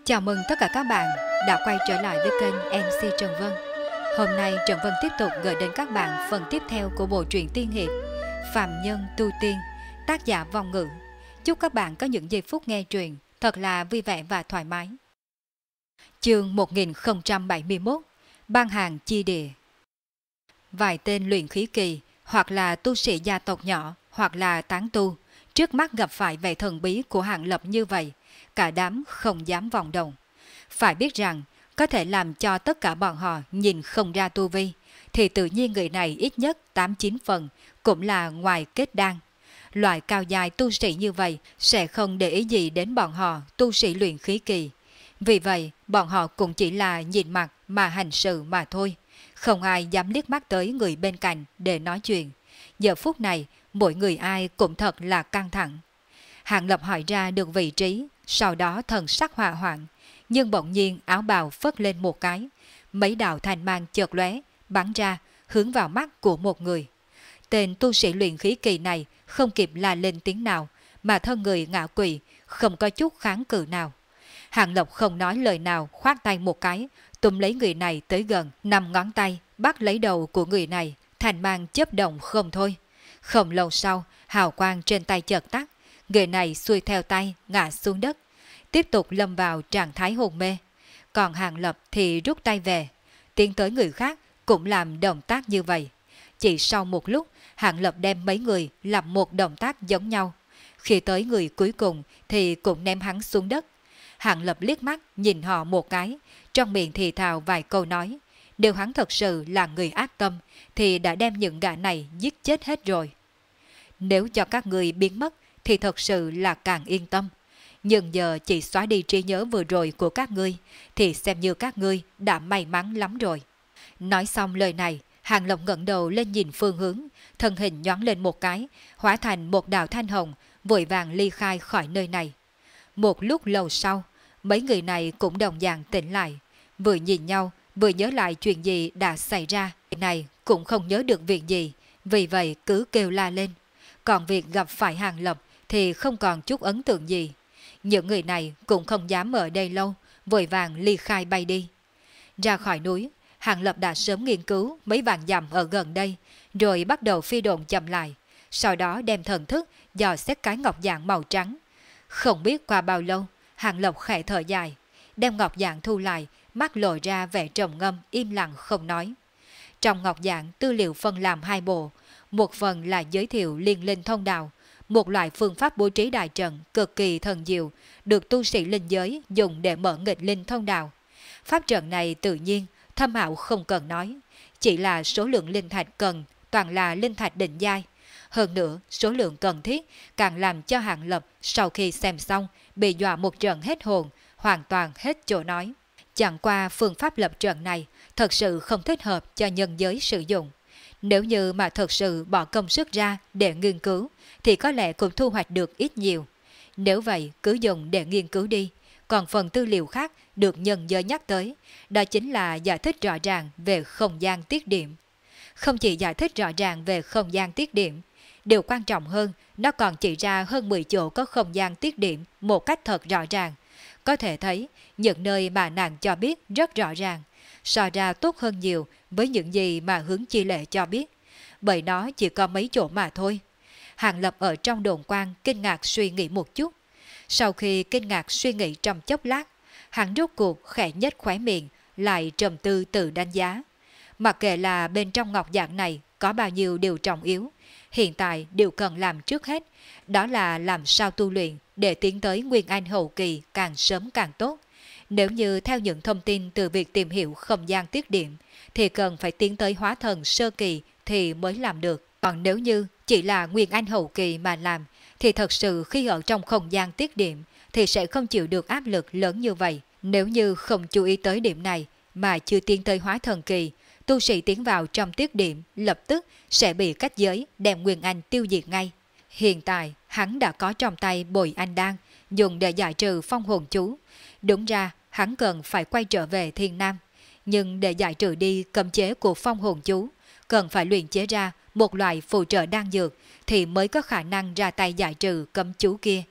Chào mừng tất cả các bạn đã quay trở lại với kênh MC Trần Vân. Hôm nay Trần Vân tiếp tục gửi đến các bạn phần tiếp theo của bộ truyện tiên hiệp Phạm Nhân Tu Tiên, tác giả Vong Ngữ. Chúc các bạn có những giây phút nghe truyện thật là vui vẻ và thoải mái. Chương 1071, Băng hàng chi địa. Vài tên luyện khí kỳ, hoặc là tu sĩ gia tộc nhỏ, hoặc là tán tu, trước mắt gặp phải vẻ thần bí của Hạng Lập như vậy, cả đám không dám vọng động. Phải biết rằng, có thể làm cho tất cả bọn họ nhìn không ra tu vi, thì tự nhiên người này ít nhất 8-9 phần cũng là ngoài kết đan. Loại cao dài tu sĩ như vậy sẽ không để ý gì đến bọn họ tu sĩ luyện khí kỳ. Vì vậy, bọn họ cũng chỉ là nhìn mặt mà hành sự mà thôi. Không ai dám liếc mắt tới người bên cạnh để nói chuyện. Giờ phút này, mỗi người ai cũng thật là căng thẳng. Hạng Lập hỏi ra được vị trí, sau đó thần sắc hỏa hoạn, nhưng bỗng nhiên áo bào phất lên một cái, mấy đạo thanh mang chợt lóe, bắn ra, hướng vào mắt của một người. Tên tu sĩ luyện khí kỳ này không kịp la lên tiếng nào, mà thân người ngã quỵ, không có chút kháng cự nào. Hạng Lập không nói lời nào, khoát tay một cái, túm lấy người này tới gần, 5 ngón tay, bắt lấy đầu của người này, thanh mang chớp động không thôi. Không lâu sau, hào quang trên tay chợt tắt, người này xuôi theo tay, ngã xuống đất, tiếp tục lâm vào trạng thái hôn mê. Còn Hạng Lập thì rút tay về, tiến tới người khác cũng làm động tác như vậy. Chỉ sau một lúc, Hạng Lập đem mấy người làm một động tác giống nhau. Khi tới người cuối cùng thì cũng ném hắn xuống đất. Hạng Lập liếc mắt nhìn họ một cái, trong miệng thì thào vài câu nói. Nếu hắn thật sự là người ác tâm thì đã đem những gã này giết chết hết rồi. Nếu cho các người biến mất thì thật sự là càng yên tâm. Nhưng giờ chỉ xóa đi trí nhớ vừa rồi của các ngươi thì xem như các ngươi đã may mắn lắm rồi. Nói xong lời này, Hạng Lập ngẩng đầu lên nhìn phương hướng, thân hình nhoáng lên một cái, hóa thành một đạo thanh hồng, vội vàng ly khai khỏi nơi này. Một lúc lâu sau, mấy người này cũng đồng dạng tỉnh lại, vừa nhìn nhau, vừa nhớ lại chuyện gì đã xảy ra. Người này cũng không nhớ được việc gì, vì vậy cứ kêu la lên. Còn việc gặp phải Hạng Lập thì không còn chút ấn tượng gì. Những người này cũng không dám ở đây lâu, vội vàng ly khai bay đi. Ra khỏi núi, Hạng Lập đã sớm nghiên cứu mấy vạn dặm ở gần đây, rồi bắt đầu phi độn chậm lại, sau đó đem thần thức dò xét cái ngọc dạng màu trắng. Không biết qua bao lâu, Hạng Lập khẽ thở dài, đem ngọc dạng thu lại, mắt lộ ra vẻ trầm ngâm, im lặng không nói. Trong ngọc dạng tư liệu phân làm hai bộ, một phần là giới thiệu liên linh thông đạo, một loại phương pháp bố trí đại trận cực kỳ thần diệu, được tu sĩ linh giới dùng để mở nghịch linh thông đạo. Pháp trận này tự nhiên, thâm ảo không cần nói, chỉ là số lượng linh thạch cần toàn là linh thạch định giai. Hơn nữa, số lượng cần thiết càng làm cho Hạng Lập sau khi xem xong bị dọa một trận hết hồn, hoàn toàn hết chỗ nói. Chẳng qua phương pháp lập trận này thật sự không thích hợp cho nhân giới sử dụng. Nếu như mà thật sự bỏ công sức ra để nghiên cứu thì có lẽ cũng thu hoạch được ít nhiều. Nếu vậy cứ dùng để nghiên cứu đi. Còn phần tư liệu khác được nhân giới nhắc tới, đó chính là giải thích rõ ràng về không gian tiết điểm. Không chỉ giải thích rõ ràng về không gian tiết điểm, điều quan trọng hơn, nó còn chỉ ra hơn 10 chỗ có không gian tiết điểm một cách thật rõ ràng. Có thể thấy, những nơi mà nàng cho biết rất rõ ràng, so ra tốt hơn nhiều với những gì mà Hướng Chi Lệ cho biết, bởi nó chỉ có mấy chỗ mà thôi. Hạng Lập ở trong đồn quan kinh ngạc suy nghĩ một chút. Sau khi kinh ngạc suy nghĩ trong chốc lát, hắn rốt cuộc khẽ nhếch khóe miệng, lại trầm tư tự đánh giá. Mặc kệ là bên trong ngọc dạng này có bao nhiêu điều trọng yếu, hiện tại điều cần làm trước hết, đó là làm sao tu luyện để tiến tới Nguyên Anh hậu kỳ càng sớm càng tốt. Nếu như theo những thông tin từ việc tìm hiểu không gian tiết điểm, thì cần phải tiến tới hóa thần sơ kỳ thì mới làm được. Còn nếu như chỉ là Nguyên Anh hậu kỳ mà làm, thì thật sự khi ở trong không gian tiết điểm thì sẽ không chịu được áp lực lớn như vậy. Nếu như không chú ý tới điểm này mà chưa tiến tới hóa thần kỳ, tu sĩ tiến vào trong tiết điểm lập tức sẽ bị cách giới đem Nguyên Anh tiêu diệt ngay. Hiện tại hắn đã có trong tay Bồi Anh Đan dùng để giải trừ phong hồn chú. Đúng ra hắn cần phải quay trở về Thiên Nam, nhưng để giải trừ đi cấm chế của phong hồn chú, cần phải luyện chế ra một loại phụ trợ đan dược thì mới có khả năng ra tay giải trừ cấm chú kia.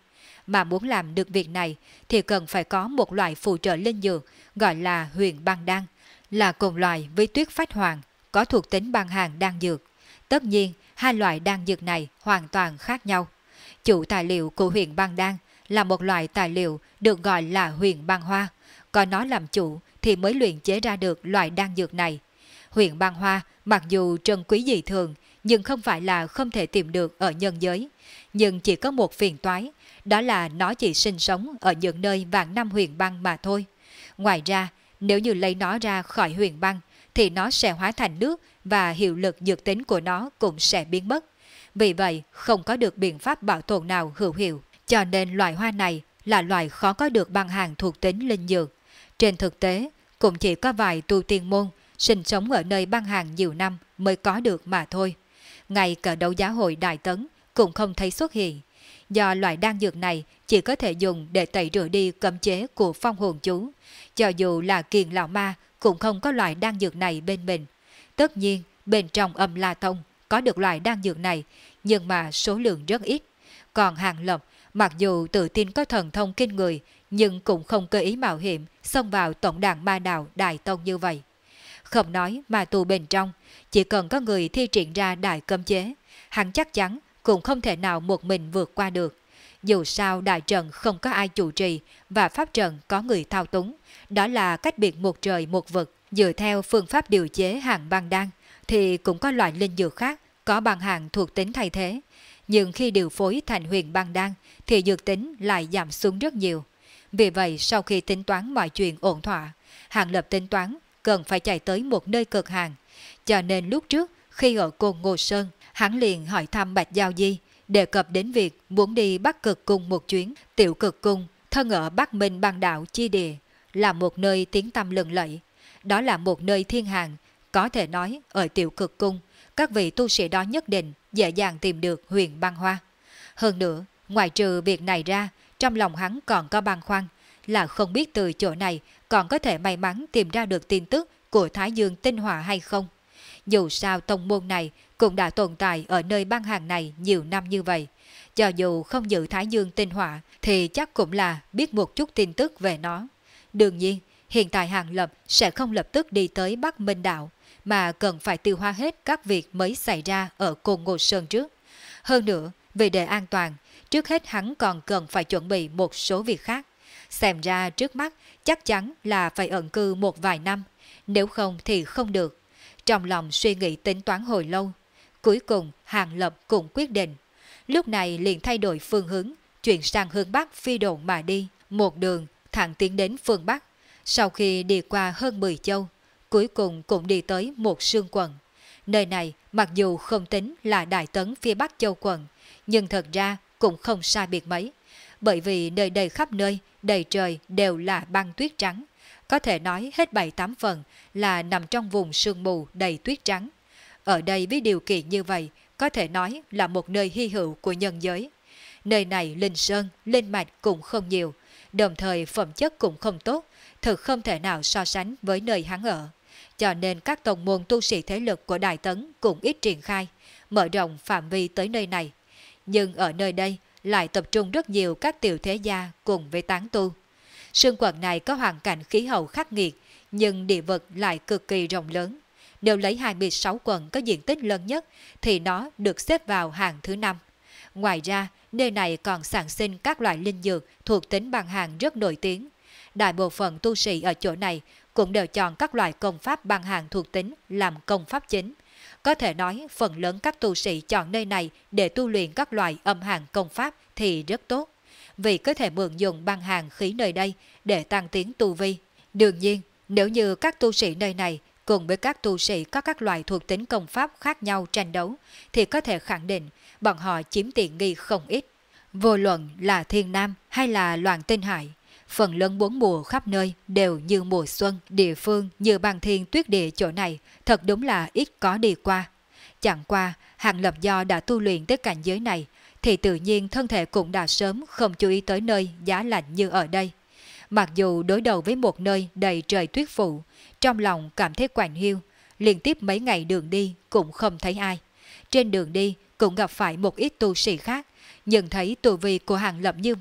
mà muốn làm được việc này thì cần phải có một loại phụ trợ linh dược gọi là huyền băng đan, là cùng loại với tuyết phách hoàng, có thuộc tính băng hàng đan dược. Tất nhiên, hai loại đan dược này hoàn toàn khác nhau. Chủ tài liệu của huyền băng đan là một loại tài liệu được gọi là huyền băng hoa, có nó làm chủ thì mới luyện chế ra được loại đan dược này. Huyền băng hoa mặc dù trân quý dị thường, nhưng không phải là không thể tìm được ở nhân giới. Nhưng chỉ có một phiền toái, đó là nó chỉ sinh sống ở những nơi vạn năm huyền băng mà thôi. Ngoài ra, nếu như lấy nó ra khỏi huyền băng, thì nó sẽ hóa thành nước và hiệu lực dược tính của nó cũng sẽ biến mất. Vì vậy, không có được biện pháp bảo tồn nào hữu hiệu. Cho nên loại hoa này là loại khó có được băng hàng thuộc tính linh dược. Trên thực tế, cũng chỉ có vài tu tiên môn sinh sống ở nơi băng hàng nhiều năm mới có được mà thôi. Ngay cả đấu giá hội Đại Tấn cũng không thấy xuất hiện. Do loại đan dược này chỉ có thể dùng để tẩy rửa đi cấm chế của phong hồn chú. Cho dù là Kiền lão ma cũng không có loại đan dược này bên mình. Tất nhiên, bên trong Âm La Tông có được loại đan dược này, nhưng mà số lượng rất ít. Còn Hàng Lập, mặc dù tự tin có thần thông kinh người, nhưng cũng không cơ ý mạo hiểm xông vào tổng đàn ma đạo Đại Tông như vậy. Không nói ma tù bên trong, chỉ cần có người thi triển ra đại cấm chế, hắn chắc chắn cũng không thể nào một mình vượt qua được. Dù sao đại trận không có ai chủ trì và pháp trận có người thao túng, đó là cách biệt một trời một vực. Dựa theo phương pháp điều chế hàng băng đan thì cũng có loại linh dược khác có băng hàng thuộc tính thay thế. Nhưng khi điều phối thành huyền băng đan thì dược tính lại giảm xuống rất nhiều. Vì vậy sau khi tính toán mọi chuyện ổn thỏa, Hàng Lập tính toán cần phải chạy tới một nơi cực hàng. Cho nên lúc trước khi ở Côn Ngô Sơn, hắn liền hỏi thăm Bạch Giao Di, đề cập đến việc muốn đi Bắc Cực Cung một chuyến. Tiểu Cực Cung thân ở Bắc Minh băng đảo chi địa, là một nơi tiếng tăm lừng lẫy. Đó là một nơi thiên hàng, có thể nói ở Tiểu Cực Cung, các vị tu sĩ đó nhất định dễ dàng tìm được huyền băng hoa. Hơn nữa, ngoài trừ việc này ra, trong lòng hắn còn có băn khoăn, là không biết từ chỗ này còn có thể may mắn tìm ra được tin tức của Thái Dương tinh hỏa hay không. Dù sao tông môn này cũng đã tồn tại ở nơi băng hàng này nhiều năm như vậy. Cho dù không giữ Thái Dương tinh hỏa thì chắc cũng là biết một chút tin tức về nó. Đương nhiên, hiện tại Hàng Lập sẽ không lập tức đi tới Bắc Minh Đạo, mà cần phải tiêu hóa hết các việc mới xảy ra ở Côn Ngô Sơn trước. Hơn nữa, vì để an toàn, trước hết hắn còn cần phải chuẩn bị một số việc khác. Xem ra trước mắt chắc chắn là phải ẩn cư một vài năm, nếu không thì không được. Trong lòng suy nghĩ tính toán hồi lâu, cuối cùng Hàng Lập cũng quyết định. Lúc này liền thay đổi phương hướng, chuyển sang hướng Bắc phi độn mà đi, một đường thẳng tiến đến phương Bắc. Sau khi đi qua hơn 10 châu, cuối cùng cũng đi tới một sương quận. Nơi này mặc dù không tính là Đại Tấn phía Bắc châu quận, nhưng thật ra cũng không sai biệt mấy. Bởi vì nơi đây khắp nơi, đầy trời đều là băng tuyết trắng. Có thể nói hết 7-8 phần là nằm trong vùng sương mù đầy tuyết trắng. Ở đây với điều kiện như vậy, có thể nói là một nơi hy hữu của nhân giới. Nơi này linh sơn, linh mạch cũng không nhiều, đồng thời phẩm chất cũng không tốt, thực không thể nào so sánh với nơi hắn ở. Cho nên các tông môn tu sĩ thế lực của Đại Tấn cũng ít triển khai, mở rộng phạm vi tới nơi này. Nhưng ở nơi đây lại tập trung rất nhiều các tiểu thế gia cùng với tán tu. Sương quận này có hoàn cảnh khí hậu khắc nghiệt, nhưng địa vực lại cực kỳ rộng lớn. Nếu lấy 26 quận có diện tích lớn nhất thì nó được xếp vào hàng thứ 5. Ngoài ra, nơi này còn sản sinh các loại linh dược thuộc tính băng hàng rất nổi tiếng. Đại bộ phận tu sĩ ở chỗ này cũng đều chọn các loại công pháp băng hàng thuộc tính làm công pháp chính. Có thể nói phần lớn các tu sĩ chọn nơi này để tu luyện các loại âm hàng công pháp thì rất tốt, vì có thể mượn dùng băng hàng khí nơi đây để tăng tiến tu vi. Đương nhiên, nếu như các tu sĩ nơi này cùng với các tu sĩ có các loại thuộc tính công pháp khác nhau tranh đấu, thì có thể khẳng định bọn họ chiếm tiện nghi không ít. Vô luận là Thiên Nam hay là Loạn Tinh Hải, phần lớn 4 mùa khắp nơi đều như mùa xuân. Địa phương như băng thiên tuyết địa chỗ này thật đúng là ít có đi qua. Chẳng qua, Hàng Lập do đã tu luyện tới cảnh giới này, thì tự nhiên thân thể cũng đã sớm không chú ý tới nơi giá lạnh như ở đây. Mặc dù đối đầu với một nơi đầy trời tuyết phủ, trong lòng cảm thấy quạnh hiu, liên tiếp mấy ngày đường đi cũng không thấy ai. Trên đường đi cũng gặp phải một ít tu sĩ khác, nhưng thấy tu vi của Hàng Lập như vậy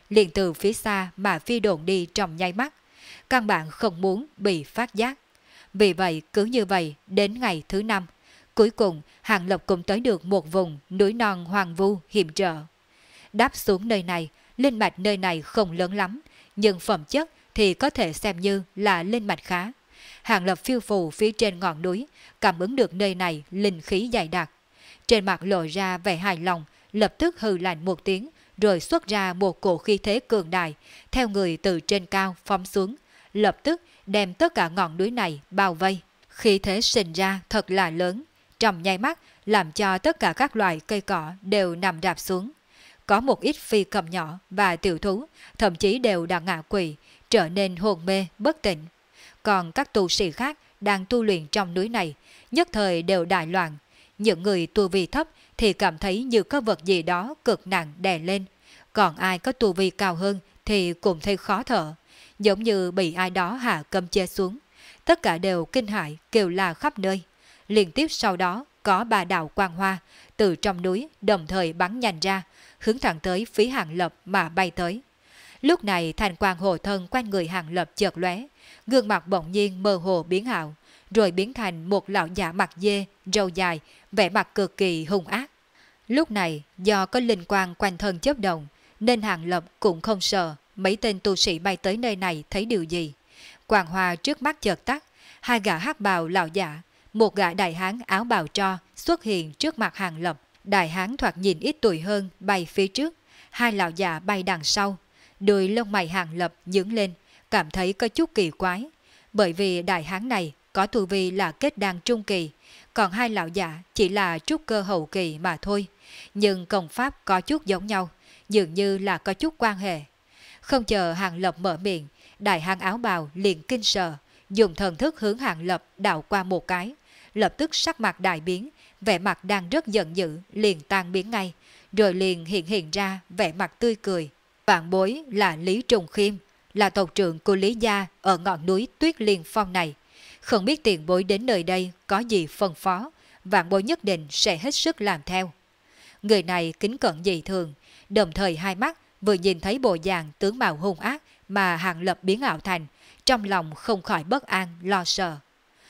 liền từ phía xa mà phi độn đi trong nháy mắt, căn bản không muốn bị phát giác. Vì vậy cứ như vậy đến ngày thứ 5, cuối cùng Hàng Lập cũng tới được một vùng núi non hoang vu hiểm trở. Đáp xuống nơi này, linh mạch nơi này không lớn lắm, nhưng phẩm chất thì có thể xem như là linh mạch khá. Hàng Lập phiêu phù phía trên ngọn núi, cảm ứng được nơi này linh khí dày đặc. Trên mặt lộ ra vẻ hài lòng, lập tức hừ lạnh một tiếng, rồi xuất ra một cổ khí thế cường đại, theo người từ trên cao phóng xuống, lập tức đem tất cả ngọn núi này bao vây. Khí thế sinh ra thật là lớn, trong nháy mắt làm cho tất cả các loại cây cỏ đều nằm rạp xuống. Có một ít phi cầm nhỏ và tiểu thú, thậm chí đều đã ngã quỵ, trở nên hôn mê, bất tỉnh. Còn các tu sĩ khác đang tu luyện trong núi này, nhất thời đều đại loạn. Những người tu vi thấp thì cảm thấy như có vật gì đó cực nặng đè lên. Còn ai có tu vi cao hơn thì cũng thấy khó thở, giống như bị ai đó hạ cấm chế xuống. Tất cả đều kinh hãi kêu la khắp nơi. Liên tiếp sau đó có 3 đạo quang hoa từ trong núi đồng thời bắn nhanh ra, hướng thẳng tới phía Hàng Lập mà bay tới. Lúc này thành quang hộ thân quanh người Hàng Lập chợt lóe, gương mặt bỗng nhiên mơ hồ biến ảo, rồi biến thành một lão giả mặt dê, râu dài, vẻ mặt cực kỳ hung ác. Lúc này do có linh quang quanh thân chớp động, nên Hàng Lập cũng không sợ mấy tên tu sĩ bay tới nơi này thấy điều gì. Quang hoa trước mắt chợt tắt, 2 gã hắc bào lão giả, một gã đại hán áo bào tro xuất hiện trước mặt Hàng Lập. Đại hán thoạt nhìn ít tuổi hơn bay phía trước, 2 lão giả bay đằng sau. Đôi lông mày Hàng Lập nhướng lên, cảm thấy có chút kỳ quái, bởi vì đại hán này có tu vi là kết đan trung kỳ, còn 2 lão giả chỉ là trúc cơ hậu kỳ mà thôi, nhưng công pháp có chút giống nhau, dường như là có chút quan hệ. Không chờ Hàng Lập mở miệng, đại hán áo bào liền kinh sợ, dùng thần thức hướng Hàng Lập đảo qua một cái, lập tức sắc mặt đại biến, vẻ mặt đang rất giận dữ liền tan biến ngay, rồi liền hiện ra vẻ mặt tươi cười. Vạn bối là Lý Trùng Khiêm, là tộc trưởng của Lý gia ở ngọn núi Tuyết Liên Phong này. Không biết tiền bối đến nơi đây có gì phân phó, vạn bối nhất định sẽ hết sức làm theo. Người này kính cẩn dị thường, đồng thời hai mắt vừa nhìn thấy bộ dạng tướng mạo hung ác mà Hàng Lập biến ảo thành, trong lòng không khỏi bất an, lo sợ.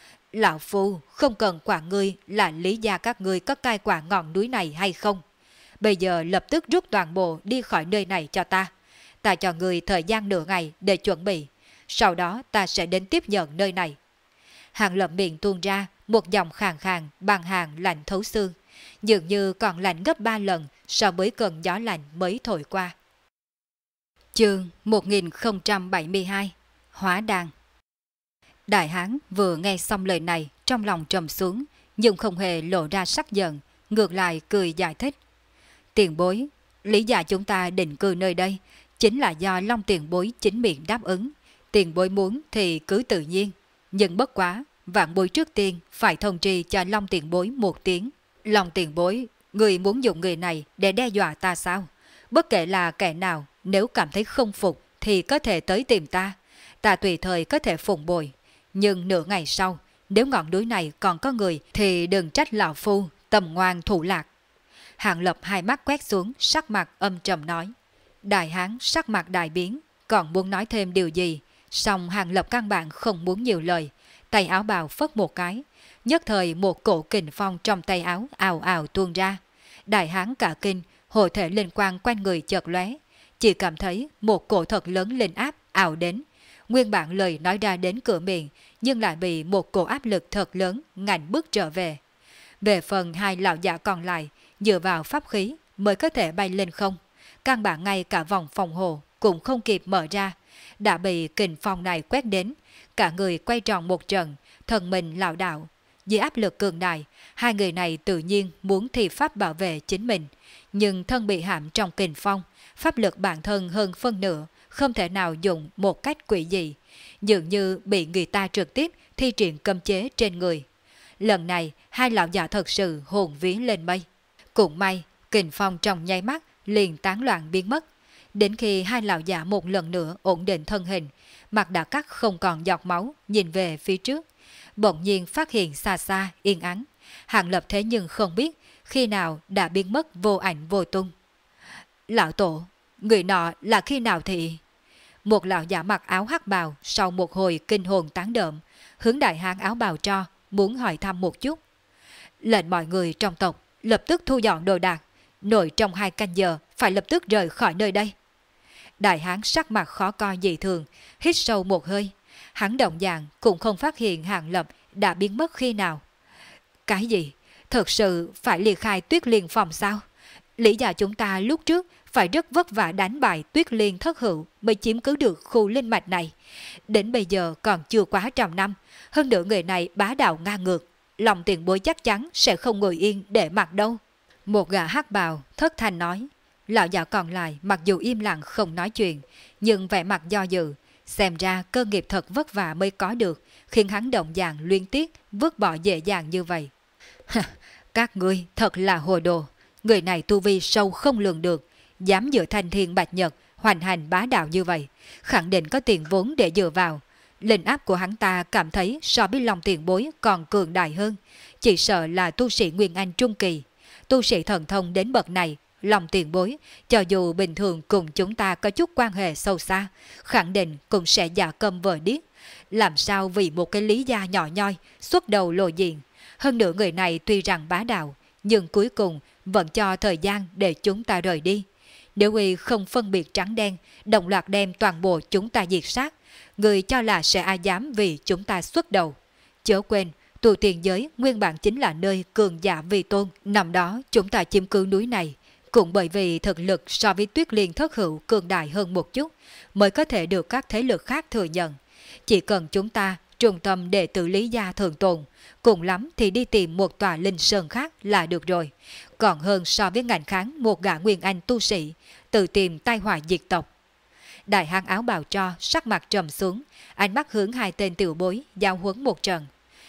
Lão Phu không cần quản ngươi là Lý gia các ngươi có cai quản ngọn núi này hay không. Bây giờ lập tức rút toàn bộ đi khỏi nơi này cho ta. Ta cho ngươi thời gian nửa ngày để chuẩn bị, sau đó ta sẽ đến tiếp nhận nơi này. Hàng Lập miệng tuôn ra một dòng khàn khàn bằng hàng lạnh thấu xương, dường như còn lạnh gấp 3 lần so với cơn gió lạnh mới thổi qua. Chương 1072 Hóa đan. Đại hán vừa nghe xong lời này trong lòng trầm xuống, nhưng không hề lộ ra sắc giận, ngược lại cười giải thích. Tiền bối, lý do chúng ta định cư nơi đây chính là do Long tiền bối chính miệng đáp ứng. Tiền bối muốn thì cứ tự nhiên, nhưng bất quá vạn bối trước tiên phải thông tri cho Long tiền bối một tiếng. Long tiền bối, người muốn dùng người này để đe dọa ta sao? Bất kể là kẻ nào, nếu cảm thấy không phục thì có thể tới tìm ta. Ta tùy thời có thể phụng bồi. Nhưng nửa ngày sau, nếu ngọn núi này còn có người thì đừng trách lão phu tầm ngoan thủ lạc. Hàng Lập hai mắt quét xuống, sắc mặt âm trầm nói. Đại hán sắc mặt đại biến, còn muốn nói thêm điều gì, song Hàng Lập căn bản không muốn nhiều lời, tay áo bào phất một cái, nhất thời một cổ kình phong trong tay áo ào ào tuôn ra. Đại hán cả kinh, hội thể linh quang quanh người chợt lóe, chỉ cảm thấy một cổ thật lớn lên áp ào đến. Nguyên bản lời nói ra đến cửa miệng, nhưng lại bị một cổ áp lực thật lớn ngạnh bước trở về. Về phần 2 lão giả còn lại, dựa vào pháp khí mới có thể bay lên không. Căn bản ngay cả vòng phòng hộ cũng không kịp mở ra, đã bị kình phong này quét đến, cả người quay tròn một trận, thần mình lảo đảo. Dưới áp lực cường đại, 2 người này tự nhiên muốn thi pháp bảo vệ chính mình, nhưng thân bị hãm trong kình phong, pháp lực bản thân hơn phân nửa, không thể nào dùng một cách quỷ dị, dường như bị người ta trực tiếp thi triển cấm chế trên người. Lần này 2 lão già thật sự hồn vía lên mây. Cũng may, kình phong trong nháy mắt liền tán loạn biến mất. Đến khi 2 lão già một lần nữa ổn định thân hình, mặt đã cắt không còn giọt máu, nhìn về phía trước, bỗng nhiên phát hiện xa xa yên ắng. Hàng Lập thế nhưng không biết khi nào đã biến mất vô ảnh vô tung. Lão tổ, người nọ là khi nào thì... Một lão giả mặc áo hắc bào sau một hồi kinh hồn tán đợm, hướng đại hán áo bào tro, muốn hỏi thăm một chút. Lệnh mọi người trong tộc lập tức thu dọn đồ đạc, nội trong 2 canh giờ phải lập tức rời khỏi nơi đây. Đại hán sắc mặt khó coi dị thường, hít sâu một hơi. Hắn động dạng cũng không phát hiện Hàng Lập đã biến mất khi nào. Cái gì? Thật sự phải ly khai Tuyết Liên phòng sao? Lý gia chúng ta lúc trước phải rất vất vả đánh bại Tuyết Liên thất hữu mới chiếm cứ được khu linh mạch này. Đến bây giờ còn chưa quá 100 năm, hơn nữa người này bá đạo ngang ngược. Lòng tiền bối chắc chắn sẽ không ngồi yên để mặc đâu. Một gã hắc bào thất thanh nói. Lão già còn lại mặc dù im lặng không nói chuyện, nhưng vẻ mặt do dự. Xem ra cơ nghiệp thật vất vả mới có được, khiến hắn động dạng luyến tiếc, vứt bỏ dễ dàng như vậy. Các ngươi thật là hồ đồ. Người này tu vi sâu không lường được, dám dựa thanh thiên bạch nhật, hoành hành bá đạo như vậy, khẳng định có tiền vốn để dựa vào. Linh áp của hắn ta cảm thấy so với lòng tiền bối còn cường đại hơn, chỉ sợ là tu sĩ Nguyên Anh Trung Kỳ. Tu sĩ thần thông đến bậc này, lòng tiền bối, cho dù bình thường cùng chúng ta có chút quan hệ sâu xa, khẳng định cũng sẽ giả câm vờ điếc. Làm sao vì một cái lý gia nhỏ nhoi, xuất đầu lộ diện. Hơn nữa người này tuy rằng bá đạo, nhưng cuối cùng vẫn cho thời gian để chúng ta rời đi. Nếu y không phân biệt trắng đen, đồng loạt đem toàn bộ chúng ta diệt sát, người cho là sẽ ai dám vì chúng ta xuất đầu. Chớ quên, tu tiên giới nguyên bản chính là nơi cường giả vi tôn. Năm đó chúng ta chiếm cứ núi này, cũng bởi vì thực lực so với Tuyết Liên thất hữu cường đại hơn một chút, mới có thể được các thế lực khác thừa nhận. Chỉ cần chúng ta trung tâm đệ tử Lý gia thường tồn, cùng lắm thì đi tìm một tòa linh sơn khác là được rồi. Còn hơn so với ngành kháng một gã Nguyên Anh tu sĩ, tự tìm tai họa diệt tộc. Đại hán áo bào tro sắc mặt trầm xuống, ánh mắt hướng 2 tên tiểu bối giao huấn một trận.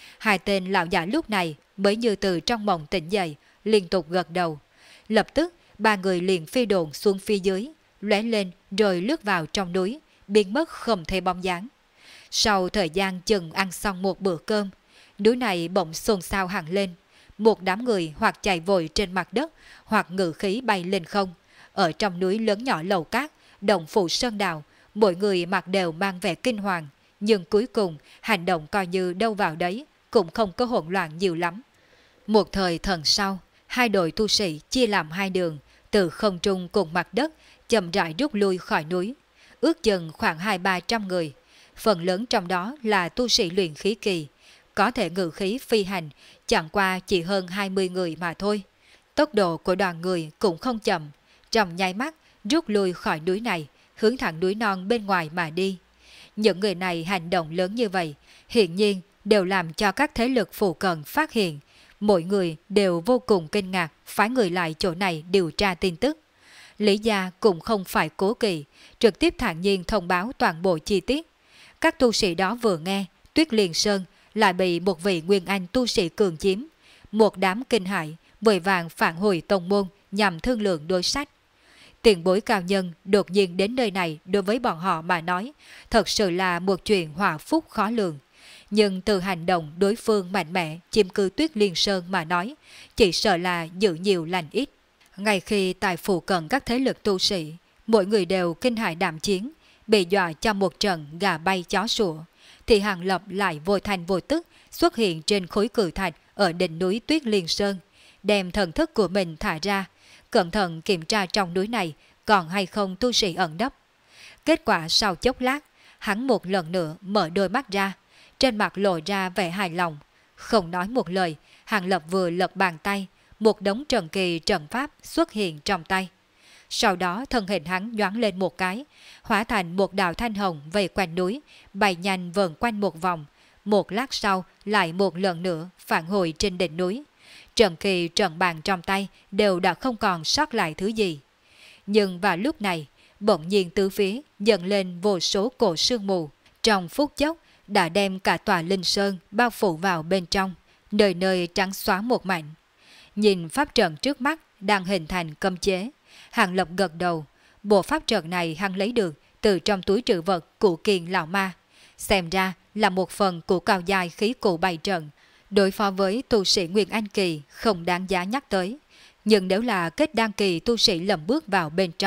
2 tên lão giả lúc này mới như từ trong mộng tỉnh dậy, liên tục gật đầu. Lập tức 3 người liền phi đồn xuống phía dưới, lóe lên rồi lướt vào trong núi, biến mất không thấy bóng dáng. Sau thời gian chừng ăn xong một bữa cơm, núi này bỗng xôn xao hẳn lên. Một đám người hoặc chạy vội trên mặt đất, hoặc ngự khí bay lên không. Ở trong núi lớn nhỏ lầu cát, động phủ sơn đào, mỗi người mặc đều mang vẻ kinh hoàng. Nhưng cuối cùng, hành động coi như đâu vào đấy, cũng không có hỗn loạn nhiều lắm. Một thời thần sau, 2 đội tu sĩ chia làm 2 đường, từ không trung cùng mặt đất, chậm rãi rút lui khỏi núi. Ước chừng khoảng 200-300 người. Phần lớn trong đó là tu sĩ luyện khí kỳ, có thể ngự khí phi hành, chẳng qua chỉ hơn 20 người mà thôi. Tốc độ của đoàn người cũng không chậm, trong nháy mắt rút lui khỏi núi này, hướng thẳng núi non bên ngoài mà đi. Những người này hành động lớn như vậy, hiển nhiên đều làm cho các thế lực phụ cận phát hiện. Mỗi người đều vô cùng kinh ngạc, phái người lại chỗ này điều tra tin tức. Lý gia cũng không phải cố kỵ, trực tiếp thản nhiên thông báo toàn bộ chi tiết. Các tu sĩ đó vừa nghe, Tuyết Liên Sơn lại bị một vị Nguyên Anh tu sĩ cường chiếm. Một đám kinh hại, vội vàng phản hồi tông môn nhằm thương lượng đối sách. Tiền bối cao nhân đột nhiên đến nơi này đối với bọn họ mà nói, thật sự là một chuyện họa phúc khó lường. Nhưng từ hành động đối phương mạnh mẽ chiếm cứ Tuyết Liên Sơn mà nói, chỉ sợ là giữ nhiều lành ít. Ngay khi tại phụ cận các thế lực tu sĩ, mỗi người đều kinh hại đạm chiến, bị dọa cho một trận gà bay chó sủa, thì Hàng Lập lại vô thành vô tức xuất hiện trên khối cự thạch ở đỉnh núi Tuyết Liên Sơn, đem thần thức của mình thả ra, cẩn thận kiểm tra trong núi này còn hay không tu sĩ ẩn nấp. Kết quả sau chốc lát, hắn một lần nữa mở đôi mắt ra, trên mặt lộ ra vẻ hài lòng. Không nói một lời, Hàng Lập vừa lật bàn tay, một đống trận kỳ trận pháp xuất hiện trong tay. Sau đó thân hình hắn nhoáng lên một cái, hóa thành một đạo thanh hồng vây quanh núi, bay nhanh vờn quanh một vòng. Một lát sau lại một lần nữa phản hồi trên đỉnh núi. Trận kỳ trận bàn trong tay đều đã không còn sót lại thứ gì. Nhưng vào lúc này, bỗng nhiên tứ phía dần lên vô số cổ sương mù. Trong phút chốc đã đem cả tòa linh sơn bao phủ vào bên trong, nơi nơi trắng xóa một mảnh. Nhìn pháp trận trước mắt đang hình thành cấm chế, Hàng Lập gật đầu. Bộ pháp trận này hắn lấy được từ trong túi trữ vật của Kiền lão ma, xem ra là một phần của cao giai khí cụ bày trận. Đối phó với tu sĩ Nguyên Anh kỳ không đáng giá nhắc tới, nhưng nếu là kết đan kỳ tu sĩ lầm bước vào bên trong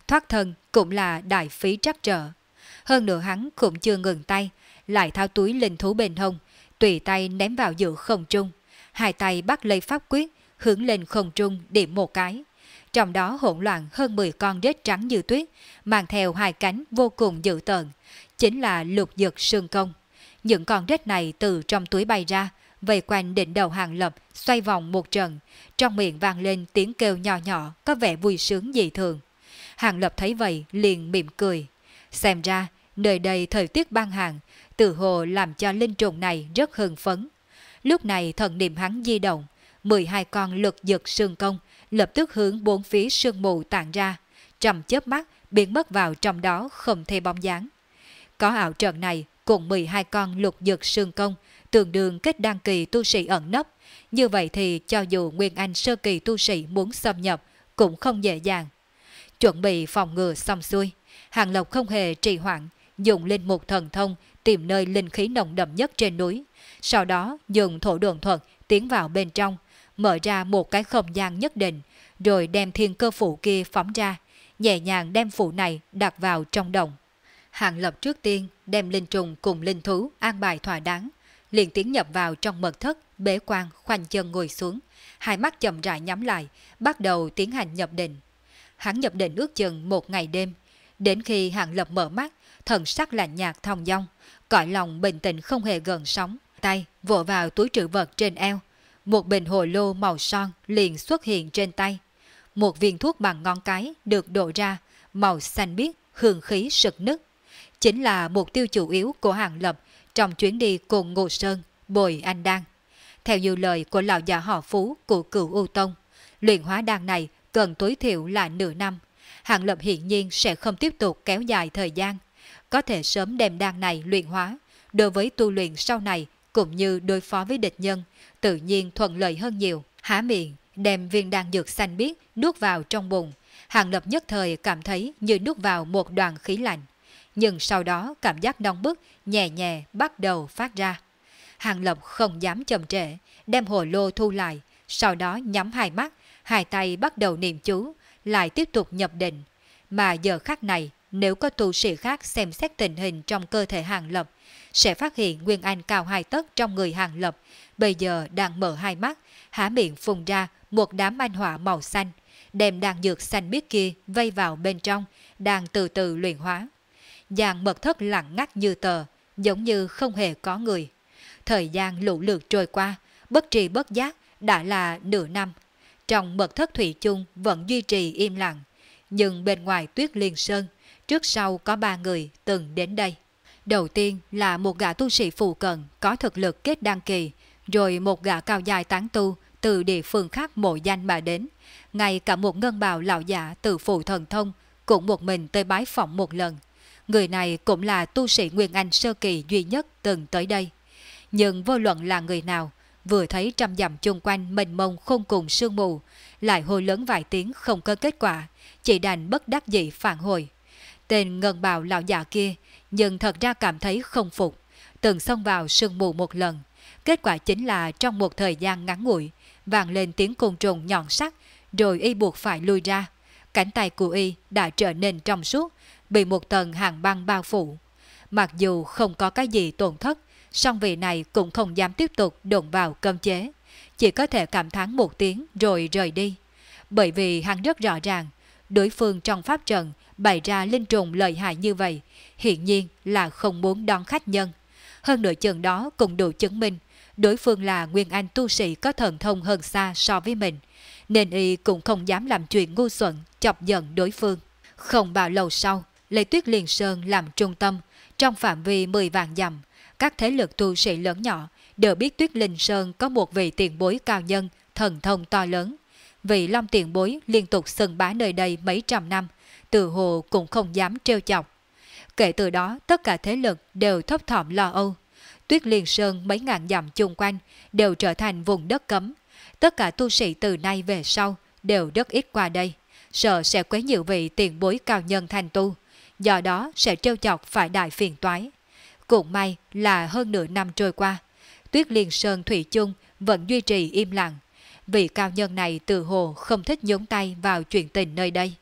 thoát thân cũng là đại phí trắc trở. Hơn nữa hắn cũng chưa ngừng tay, lại tháo túi linh thú bên hông, tùy tay ném vào giữa không trung, hai tay bắt lấy pháp quyết, hướng lên không trung điểm một cái. Trong đó hỗn loạn hơn 10 con rết trắng như tuyết, mang theo hai cánh vô cùng dữ tợn, chính là lục dực sương công. Những con rết này từ trong túi bay ra, vây quanh đỉnh đầu Hàng Lập, xoay vòng một trận, trong miệng vang lên tiếng kêu nhỏ nhỏ có vẻ vui sướng dị thường. Hàng Lập thấy vậy liền mỉm cười. Xem ra, nơi đây thời tiết băng hạn, tự hồ làm cho linh trùng này rất hưng phấn. Lúc này thần niệm hắn di động, 12 con lực dực sương công lập tức hướng bốn phía sương mù tản ra, trong chớp mắt biến mất vào trong đó không thể bóng dáng. Có ảo trận này cùng 12 con lục dực sương công tương đương kết đăng kỳ tu sĩ ẩn nấp, như vậy thì cho dù Nguyên Anh sơ kỳ tu sĩ muốn xâm nhập cũng không dễ dàng. Chuẩn bị phòng ngừa xong xuôi, Hàng Lập không hề trì hoãn, dùng linh mục thần thông tìm nơi linh khí nồng đậm nhất trên núi, sau đó dùng thổ độn thuật tiến vào bên trong, mở ra một cái không gian nhất định, rồi đem thiên cơ phủ kia phóng ra, nhẹ nhàng đem phủ này đặt vào trong đồng. Hàng Lập trước tiên đem linh trùng cùng linh thú an bài thỏa đáng, liền tiến nhập vào trong mật thất, bế quan khoanh chân ngồi xuống, hai mắt chậm rãi nhắm lại, bắt đầu tiến hành nhập định. Hắn nhập định ước chừng một ngày đêm, đến khi Hàng Lập mở mắt, thần sắc lạnh nhạt thong dong, cõi lòng bình tĩnh không hề gợn sóng, tay vỗ vào túi trữ vật trên eo, một bình hồ lô màu son liền xuất hiện trên tay. Một viên thuốc bằng ngón cái được đổ ra, màu xanh biếc, hương khí sực nức. Chính là mục tiêu chủ yếu của Hàng Lập trong chuyến đi cùng Ngô Sơn, Bồi Anh Đan. Theo như lời của lão già họ Phú của Cửu U Tông, luyện hóa đan này cần tối thiểu là nửa năm. Hàng Lập hiển nhiên sẽ không tiếp tục kéo dài thời gian, có thể sớm đem đan này luyện hóa, đối với tu luyện sau này cũng như đối phó với địch nhân, tự nhiên thuận lợi hơn nhiều. Há miệng, đem viên đan dược xanh biếc nuốt vào trong bụng, Hàng Lập nhất thời cảm thấy như nuốt vào một đoàn khí lạnh, nhưng sau đó cảm giác nóng bức nhẹ nhẹ bắt đầu phát ra. Hàng Lập không dám chậm trễ, đem hồ lô thu lại, sau đó nhắm hai mắt, hai tay bắt đầu niệm chú, lại tiếp tục nhập định. Mà giờ khắc này, nếu có tu sĩ khác xem xét tình hình trong cơ thể Hàng Lập, sẽ phát hiện Nguyên Anh cao 2 tấc trong người Hàng Lập, bây giờ đang mở hai mắt, há miệng phun ra một đám anh hỏa màu xanh, đem đan dược xanh biếc kia vây vào bên trong, đang từ từ luyện hóa. Dàn mật thất lặng ngắt như tờ, giống như không hề có người. Thời gian lũ lượt trôi qua, bất tri bất giác đã là nửa năm. Trong mật thất thủy chung vẫn duy trì im lặng, nhưng bên ngoài Tuyết Liên Sơn, trước sau có 3 người từng đến đây. Đầu tiên là một gã tu sĩ phụ cận có thực lực kết đăng kỳ, rồi một gã cao dài tán tu từ địa phương khác mộ danh mà đến. Ngay cả một ngân bào lão giả từ phụ thần thông cũng một mình tới bái phỏng một lần. Người này cũng là tu sĩ Nguyên Anh sơ kỳ duy nhất từng tới đây. Nhưng vô luận là người nào, vừa thấy trăm dặm chung quanh mênh mông không cùng sương mù, lại hô lớn vài tiếng không có kết quả, chỉ đành bất đắc dĩ phản hồi. Tên ngân bào lão già kia, nhưng thật ra cảm thấy không phục, từng xông vào sương mù một lần. Kết quả chính là trong một thời gian ngắn ngủi, vang lên tiếng côn trùng nhọn sắc, rồi y buộc phải lui ra. Cánh tay của y đã trở nên trong suốt, bị một tầng hàng băng bao phủ. Mặc dù không có cái gì tổn thất, song vị này cũng không dám tiếp tục đụng vào cấm chế, chỉ có thể cảm thán một tiếng rồi rời đi. Bởi vì hắn rất rõ ràng, đối phương trong pháp trận bày ra linh trùng lợi hại như vậy, hiển nhiên là không muốn đón khách nhân. Hơn nữa chừng đó cũng đủ chứng minh, đối phương là Nguyên Anh tu sĩ có thần thông hơn xa so với mình, nên y cũng không dám làm chuyện ngu xuẩn, chọc giận đối phương. Không bao lâu sau, lấy Tuyết Liên Sơn làm trung tâm, trong phạm vi 10 vạn dặm, các thế lực tu sĩ lớn nhỏ đều biết Tuyết Linh Sơn có một vị tiền bối cao nhân, thần thông to lớn. Vị Long tiền bối liên tục xưng bá nơi đây mấy trăm năm, từ hồ cũng không dám trêu chọc. Kể từ đó, tất cả thế lực đều thấp thỏm lo âu. Tuyết Liên Sơn mấy ngàn dặm chung quanh đều trở thành vùng đất cấm. Tất cả tu sĩ từ nay về sau đều rất ít qua đây, sợ sẽ quấy nhiễu vị tiền bối cao nhân thành tu, do đó sẽ trêu chọc phải đại phiền toái. Cũng may là hơn nửa năm trôi qua, Tuyết Liên Sơn thủy chung vẫn duy trì im lặng. Vị cao nhân này tự hồ không thích nhúng tay vào chuyện tình nơi đây.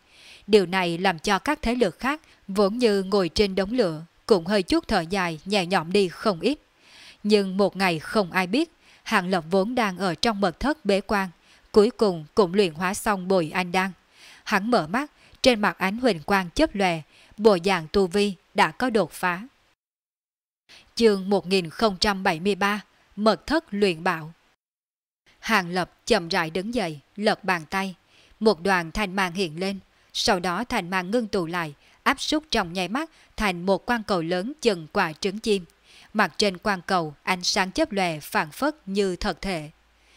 Điều này làm cho các thế lực khác vốn như ngồi trên đống lửa cũng hơi chút thở dài nhẹ nhõm đi không ít. Nhưng một ngày không ai biết, Hàng Lập vốn đang ở trong mật thất bế quan, cuối cùng cũng luyện hóa xong bồi anh đan. Hắn mở mắt, trên mặt ánh huỳnh quang chớp lòe, bộ dạng tu vi đã có đột phá. Chương 1073, mật thất luyện bảo. Hàng Lập chậm rãi đứng dậy, lật bàn tay, một đoàn thanh mang hiện lên, sau đó thanh mang ngưng tụ lại, áp súc trong nháy mắt thành một quang cầu lớn chừng quả trứng chim. Mặt trên quang cầu ánh sáng chớp lòe phảng phất như thật thể.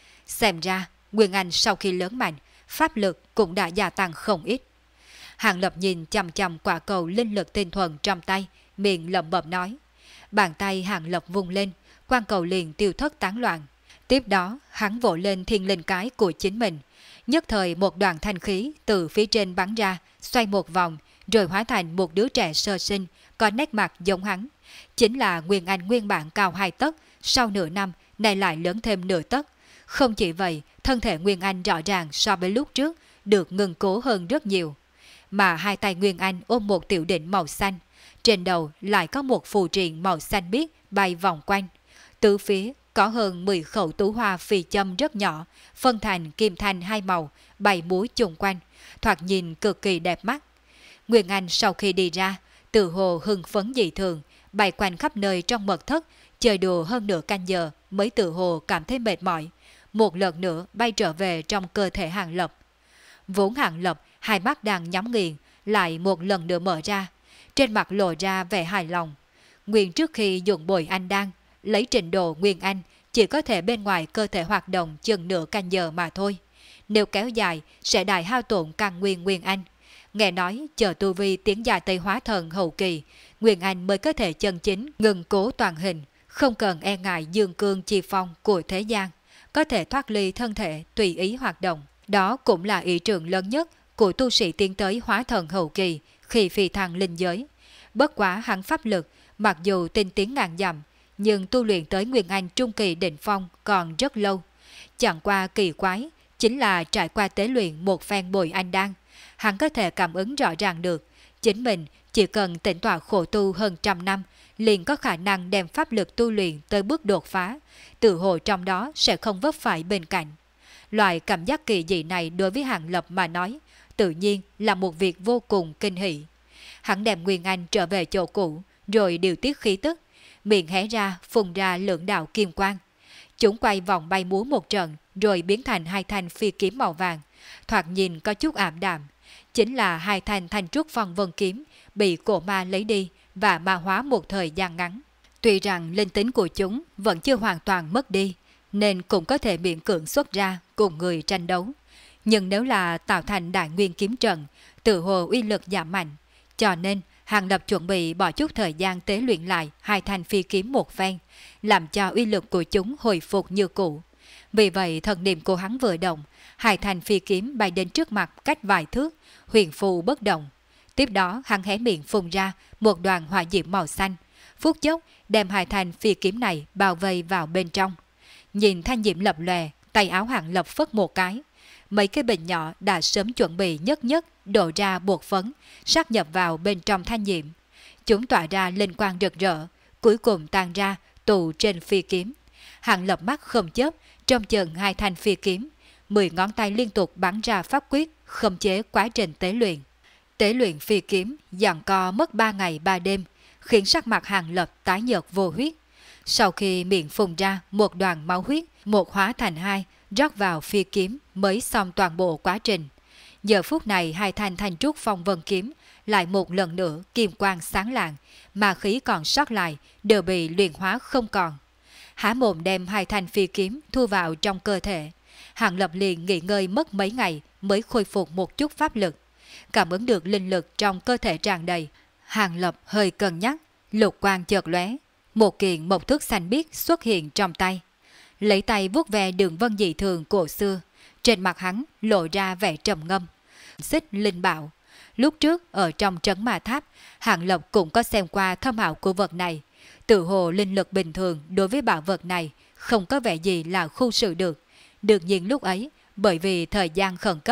Xem ra, Nguyên Anh sau khi lớn mạnh, pháp lực cũng đã gia tăng không ít. Hàng Lập nhìn chằm chằm quả cầu linh lực tinh thuần trong tay, miệng lẩm bẩm nói. Bàn tay Hàng Lập vung lên, quang cầu liền tiêu thất tán loạn. Tiếp đó, hắn vỗ lên thiên linh cái của chính mình. Nhất thời một đoàn thanh khí từ phía trên bắn ra, xoay một vòng, rồi hóa thành một đứa trẻ sơ sinh, có nét mặt giống hắn. Chính là Nguyên Anh nguyên bản cao 2 tấc, sau nửa năm, này lại lớn thêm nửa tấc. Không chỉ vậy, thân thể Nguyên Anh rõ ràng so với lúc trước, được ngừng cố hơn rất nhiều. Mà hai tay Nguyên Anh ôm một tiểu đỉnh màu xanh, trên đầu lại có một phù triện màu xanh biếc bay vòng quanh. Từ phía có hơn 10 khẩu tú hoa phi châm rất nhỏ, phân thành kim thanh hai màu, bay múa chung quanh, thoạt nhìn cực kỳ đẹp mắt. Nguyên Anh sau khi đi ra, tự hồ hưng phấn dị thường, bay quanh khắp nơi trong mật thất, chơi đùa hơn nửa canh giờ mới tự hồ cảm thấy mệt mỏi. Một lần nữa bay trở về trong cơ thể Hàng Lập. Vốn Hàng Lập, hai mắt đang nhắm nghiền, lại một lần nữa mở ra, trên mặt lộ ra vẻ hài lòng. Nguyên trước khi dùng bồi anh đan, lấy trình độ Nguyên Anh, chỉ có thể bên ngoài cơ thể hoạt động chừng nửa canh giờ mà thôi. Nếu kéo dài, sẽ đại hao tổn căn nguyên Nguyên Anh. Nghe nói, chờ tu vi tiến dài Tây Hóa Thần hậu kỳ, Nguyên Anh mới có thể chân chính ngừng cố toàn hình, không cần e ngại dương cương chi phong của thế gian, có thể thoát ly thân thể tùy ý hoạt động. Đó cũng là ý tưởng lớn nhất của tu sĩ tiến tới Hóa Thần hậu kỳ khi phi thăng linh giới. Bất quá hắn pháp lực, mặc dù tinh tiến ngàn dặm, nhưng tu luyện tới Nguyên Anh trung kỳ đỉnh phong còn rất lâu. Chẳng qua kỳ quái, chính là trải qua tế luyện một phen bồi anh đan, hắn có thể cảm ứng rõ ràng được, chính mình chỉ cần tĩnh tọa khổ tu hơn 100 năm, liền có khả năng đem pháp lực tu luyện tới bước đột phá, tự hồ trong đó sẽ không vấp phải bên cạnh. Loại cảm giác kỳ dị này đối với Hàng Lập mà nói, tự nhiên là một việc vô cùng kinh hỉ. Hắn đem Nguyên Anh trở về chỗ cũ, rồi điều tiết khí tức, miệng hé ra phun ra lượng đạo kim quang. Chúng quay vòng bay múa một trận, rồi biến thành hai thanh phi kiếm màu vàng, thoạt nhìn có chút ảm đạm. Chính là hai thanh thanh trúc phong vân kiếm bị cổ ma lấy đi và ma hóa một thời gian ngắn. Tuy rằng linh tính của chúng vẫn chưa hoàn toàn mất đi, nên cũng có thể miễn cưỡng xuất ra cùng người tranh đấu. Nhưng nếu là tạo thành đại nguyên kiếm trận, tự hồ uy lực giảm mạnh, cho nên Hàng Lập chuẩn bị bỏ chút thời gian tế luyện lại hai thanh phi kiếm một phen, làm cho uy lực của chúng hồi phục như cũ. Vì vậy thần niệm của hắn vừa động, hai thanh phi kiếm bay đến trước mặt cách vài thước, huyền phù bất động. Tiếp đó hắn hé miệng phun ra một đoàn hỏa diễm màu xanh, phút chốc đem hai thanh phi kiếm này bao vây vào bên trong. Nhìn thanh diễm lập lòe, tay áo Hàng Lập phất một cái. Mấy cái bình nhỏ đã sớm chuẩn bị nhất nhất đổ ra bột phấn, sát nhập vào bên trong thanh diễm. Chúng tỏa ra linh quang rực rỡ, cuối cùng tan ra tụ trên phi kiếm. Hàng Lập mắt không chớp, trong chừng hai thanh phi kiếm, 10 ngón tay liên tục bắn ra pháp quyết, khống chế quá trình tế luyện. Tế luyện phi kiếm giằng co mất 3 ngày 3 đêm, khiến sắc mặt Hàng Lập tái nhợt vô huyết. Sau khi miệng phun ra một đoàn máu huyết, một hóa thành hai, rót vào phi kiếm mới xong toàn bộ quá trình. Giờ phút này hai thanh thanh trúc phong vân kiếm lại một lần nữa kim quang sáng lạng, mà khí còn sót lại đều bị luyện hóa không còn. Há mồm đem hai thanh phi kiếm thu vào trong cơ thể. Hàng Lập liền nghỉ ngơi mất mấy ngày mới khôi phục một chút pháp lực. Cảm ứng được linh lực trong cơ thể tràn đầy, Hàng Lập hơi cân nhắc, lục quang chợt lóe, một kiện mộc thước xanh biếc xuất hiện trong tay. Lấy tay vuốt ve đường vân dị thường cổ xưa, trên mặt hắn lộ ra vẻ trầm ngâm. Xích linh bảo. Lúc trước ở trong trấn Ma Tháp, Hàng Lập cũng có xem qua thâm ảo của vật này. Tự hồ linh lực bình thường đối với bảo vật này không có vẻ gì là khu sự được. Đương nhiên lúc ấy, bởi vì thời gian khẩn cấp,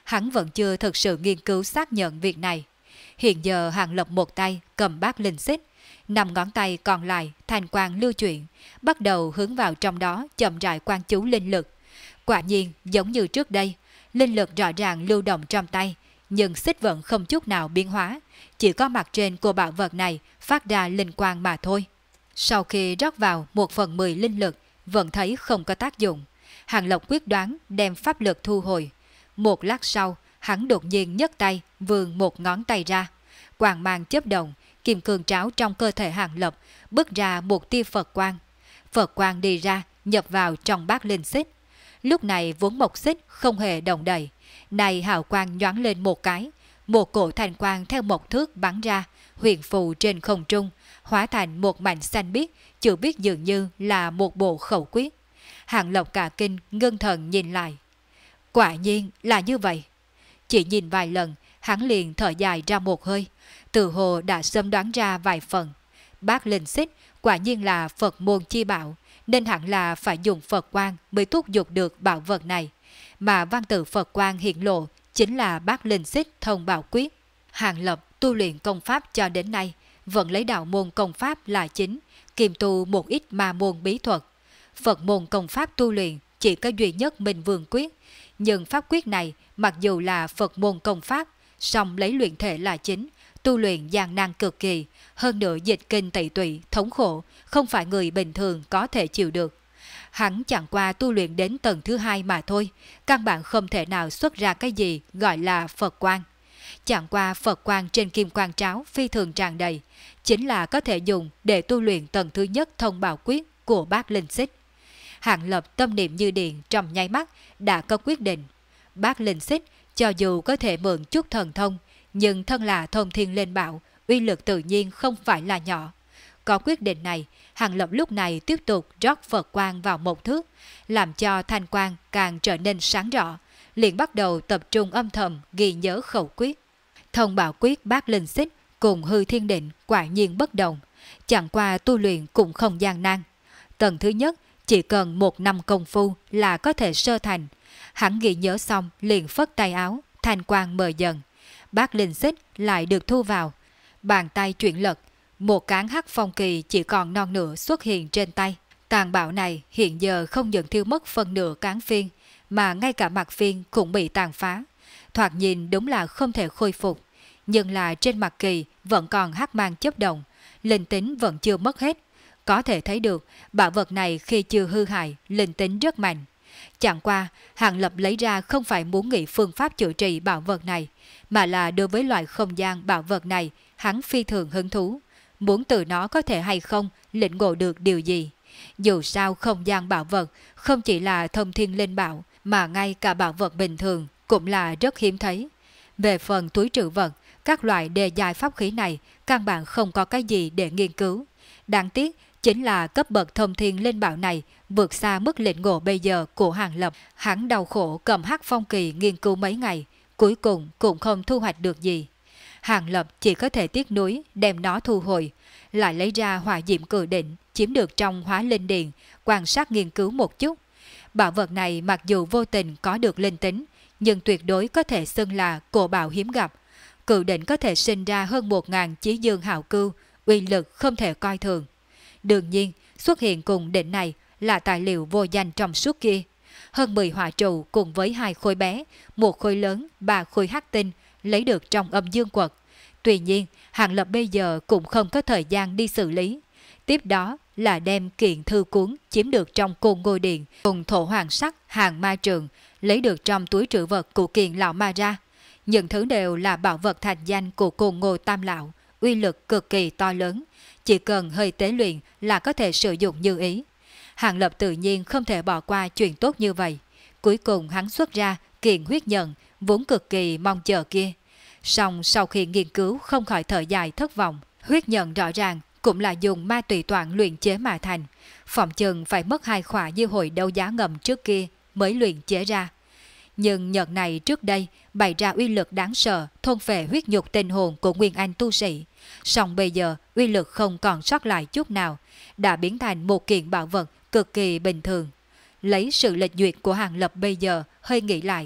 hắn vẫn chưa thực sự nghiên cứu xác nhận việc này. Hiện giờ Hàng Lập một tay cầm bát linh xích, 5 ngón tay còn lại thanh quang lưu chuyển, bắt đầu hướng vào trong đó chậm rãi quan chú linh lực. Quả nhiên giống như trước đây, linh lực rõ ràng lưu động trong tay, nhưng xích vẫn không chút nào biến hóa, chỉ có mặt trên của bảo vật này phát ra linh quang mà thôi. Sau khi rót vào 1/10 linh lực, vẫn thấy không có tác dụng. Hàng Lập quyết đoán đem pháp lực thu hồi. Một lát sau, hắn đột nhiên nhấc tay, vươn một ngón tay ra. Quang mang chớp động, kim cương tráo trong cơ thể Hàng Lập bứt ra một tia Phật quang. Phật quang đi ra, nhập vào trong bát linh xích. Lúc này vốn mộc xích không hề động đậy, này hào quang nhoáng lên một cái, một cổ thành quang theo một thước bắn ra, huyền phù trên không trung, hóa thành một mảnh xanh biếc, chưa biết dường như là một bộ khẩu quyết. Hàng Lập cả kinh ngưng thần nhìn lại. Quả nhiên là như vậy. Chỉ nhìn vài lần, hắn liền thở dài ra một hơi, từ hồ đã sớm đoán ra vài phần. Bát linh xích quả nhiên là Phật môn chi bảo, nên hẳn là phải dùng Phật quang mới thúc giục được bảo vật này. Mà văn tự Phật quang hiện lộ chính là bát linh xích thông bảo quyết. Hàng Lập tu luyện công pháp cho đến nay, vẫn lấy đạo môn công pháp là chính, kiêm tu một ít ma môn bí thuật. Phật môn công pháp tu luyện chỉ có duy nhất Minh Vương quyết, nhưng pháp quyết này mặc dù là Phật môn công pháp, song lấy luyện thể là chính, tu luyện gian nan cực kỳ, hơn nữa dịch kinh tẩy tụy, thống khổ, không phải người bình thường có thể chịu được. Hắn chẳng qua tu luyện đến tầng thứ 2 mà thôi, căn bản không thể nào xuất ra cái gì gọi là Phật quang. Chẳng qua Phật quang trên kim quang tráo phi thường tràn đầy, chính là có thể dùng để tu luyện tầng thứ nhất thông bảo quyết của bát linh xích. Hàng Lập tâm niệm như điện trong nháy mắt đã có quyết định. Bát linh xích cho dù có thể mượn chút thần thông, nhưng thân là thông thiên lên bảo, uy lực tự nhiên không phải là nhỏ. Có quyết định này, Hàng Lập lúc này tiếp tục rót Phật quang vào một thước, làm cho thanh quang càng trở nên sáng rõ, liền bắt đầu tập trung âm thầm ghi nhớ khẩu quyết. Thông bảo quyết bát linh xích cùng hư thiên định quả nhiên bất đồng, chẳng qua tu luyện cũng không gian nan. Tầng thứ nhất chỉ cần 1 năm công phu là có thể sơ thành. Hắn ghi nhớ xong liền phất tay áo, thanh quang mờ dần. Bát linh xích lại được thu vào. Bàn tay chuyển lật, một cán hắc phong kỳ chỉ còn non nửa xuất hiện trên tay. Tàn bạo này hiện giờ không những thiêu mất phần nửa cán phiên, mà ngay cả mặt phiên cũng bị tàn phá. Thoạt nhìn đúng là không thể khôi phục, nhưng là trên mặt kỳ vẫn còn hắc mang chớp động, linh tính vẫn chưa mất hết. Có thể thấy được bảo vật này khi chưa hư hại, linh tính rất mạnh. Chẳng qua, Hàng Lập lấy ra không phải muốn nghĩ phương pháp chữa trị bảo vật này, mà là đối với loại không gian bảo vật này, hắn phi thường hứng thú, muốn từ nó có thể hay không lĩnh ngộ được điều gì. Dù sao không gian bảo vật không chỉ là thông thiên linh bảo, mà ngay cả bảo vật bình thường cũng là rất hiếm thấy. Về phần túi trữ vật, các loại đề dài pháp khí này căn bản không có cái gì để nghiên cứu. Đáng tiếc chính là cấp bậc thông thiên linh bảo này vượt xa mức lĩnh ngộ bây giờ của Hàng Lập. Hắn đau khổ cầm hắc phong kỳ nghiên cứu mấy ngày, cuối cùng cũng không thu hoạch được gì. Hàng Lập chỉ có thể tiếc nuối đem nó thu hồi, lại lấy ra hỏa diệm cử định chiếm được trong hóa linh điện, quan sát nghiên cứu một chút. Bảo vật này mặc dù vô tình có được linh tính, nhưng tuyệt đối có thể xưng là cổ bảo hiếm gặp. Cử định có thể sinh ra hơn 1000 chí dương hào cưu, uy lực không thể coi thường. Đương nhiên, xuất hiện cùng định này là tài liệu vô danh trong suốt kia. Hơn 10 hỏa trụ cùng với 2 khối bé, 1 khối lớn, 3 khối hắc tinh lấy được trong âm dương quật. Tuy nhiên, Hàng Lập bây giờ cũng không có thời gian đi xử lý. Tiếp đó là đem kiện thư cuốn chiếm được trong côn ngôi điện cùng thổ hoàng sắc hàng ma trường lấy được trong túi trữ vật của kiện lão ma ra. Những thứ đều là bảo vật thành danh của côn ngôi tam lão, uy lực cực kỳ to lớn, chỉ cần hơi tế luyện là có thể sử dụng như ý. Hàng Lập tự nhiên không thể bỏ qua chuyện tốt như vậy. Cuối cùng hắn xuất ra kiện huyết nhận vốn cực kỳ mong chờ kia. Song sau khi nghiên cứu không khỏi thở dài thất vọng. Huyết nhận rõ ràng cũng là dùng ma tùy toạn luyện chế mà thành, phòng chừng phải mất 2 khỏa như hồi đấu giá ngầm trước kia mới luyện chế ra. Nhưng nhận này trước đây bày ra uy lực đáng sợ, thôn phệ huyết nhục tinh hồn của Nguyên Anh tu sĩ. Song bây giờ uy lực không còn sót lại chút nào, đã biến thành một kiện bảo vật cực kỳ bình thường. Lấy sự lệch duyệt của Hàng Lập bây giờ hơi nghĩ lại,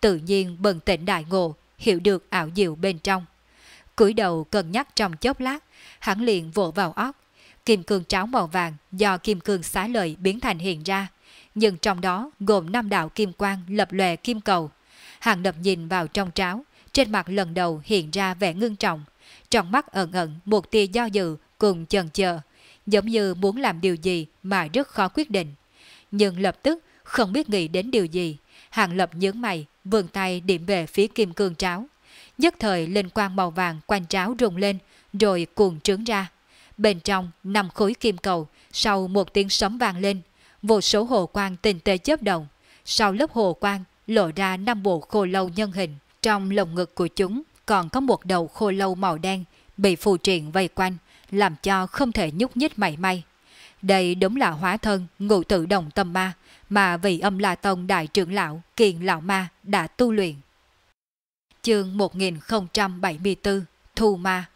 tự nhiên bừng tỉnh đại ngộ, hiểu được ảo diệu bên trong. Cúi đầu cân nhắc trong chốc lát, hắn liền vỗ vào óc. Kim cương tráo màu vàng do kim cương xá lợi biến thành hiện ra, nhưng trong đó gồm 5 đạo kim quang lập lòe kim cầu. Hàng Lập nhìn vào trong tráo, trên mặt lần đầu hiện ra vẻ ngưng trọng, trong mắt ẩn ẩn một tia do dự cùng chần chờ, giống như muốn làm điều gì mà rất khó quyết định. Nhưng lập tức không biết nghĩ đến điều gì, Hàng Lập nhướng mày, vươn tay điểm về phía kim cương tráo. Nhất thời linh quang màu vàng quanh tráo rung lên, rồi cuồn trướng ra. Bên trong 5 khối kim cầu, sau một tiếng sấm vang lên, vô số hồ quang tinh tế chớp động. Sau lớp hồ quang lộ ra 5 bộ khô lâu nhân hình. Trong lồng ngực của chúng còn có một đầu khô lâu màu đen bị phù triện vây quanh, làm cho không thể nhúc nhích mảy may. Đây đúng là hóa thân Ngũ Tử Đồng Tâm Ma mà vị Âm La Tông đại trưởng lão Kiền Lão Ma đã tu luyện. Chương 1074 Thu Ma.